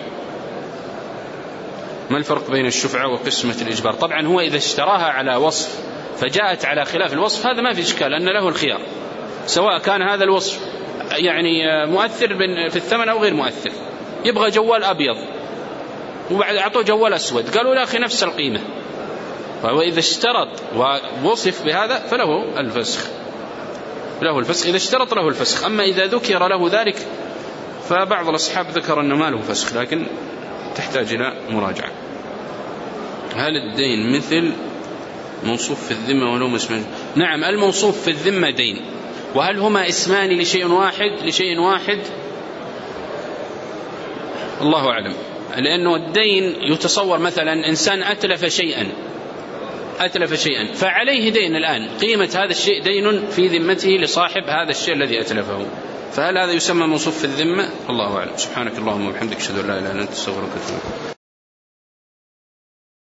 ما الفرق بين الشفعة وقسمة الإجبار؟ طبعا هو إذا اشتراها على وصف فجاءت على خلاف الوصف هذا ما في إشكال، أن له الخيار، سواء كان هذا الوصف يعني مؤثر في الثمن أو غير مؤثر. يبغى جوال أبيض وبعد أعطوه جوال أسود، قالوا لا أخي نفس القيمة، فهو إذا اشترط ووصف بهذا فله الفسخ، له الفسخ إذا اشترط له الفسخ. أما إذا ذكر له ذلك فبعض الأصحاب ذكر أنه ما له فسخ، لكن تحتاج إلى مراجعة. هل الدين مثل موصوف في الذمة ولو اسم؟ نعم، الموصوف في الذمة دين. وهل هما اسمان لشيء واحد؟ الله أعلم، لأنه الدين يتصور مثلا إنسان أتلف شيئا أتلف شيئا فعليه دين الآن، قيمة هذا الشيء دين في ذمته لصاحب هذا الشيء الذي أتلفه، فهل هذا يسمى موصوف في الذمة؟ الله أعلم. سبحانك اللهم وبحمدك أشهد أن لا إله إلا أنت أستغفرك وأتوب إليك.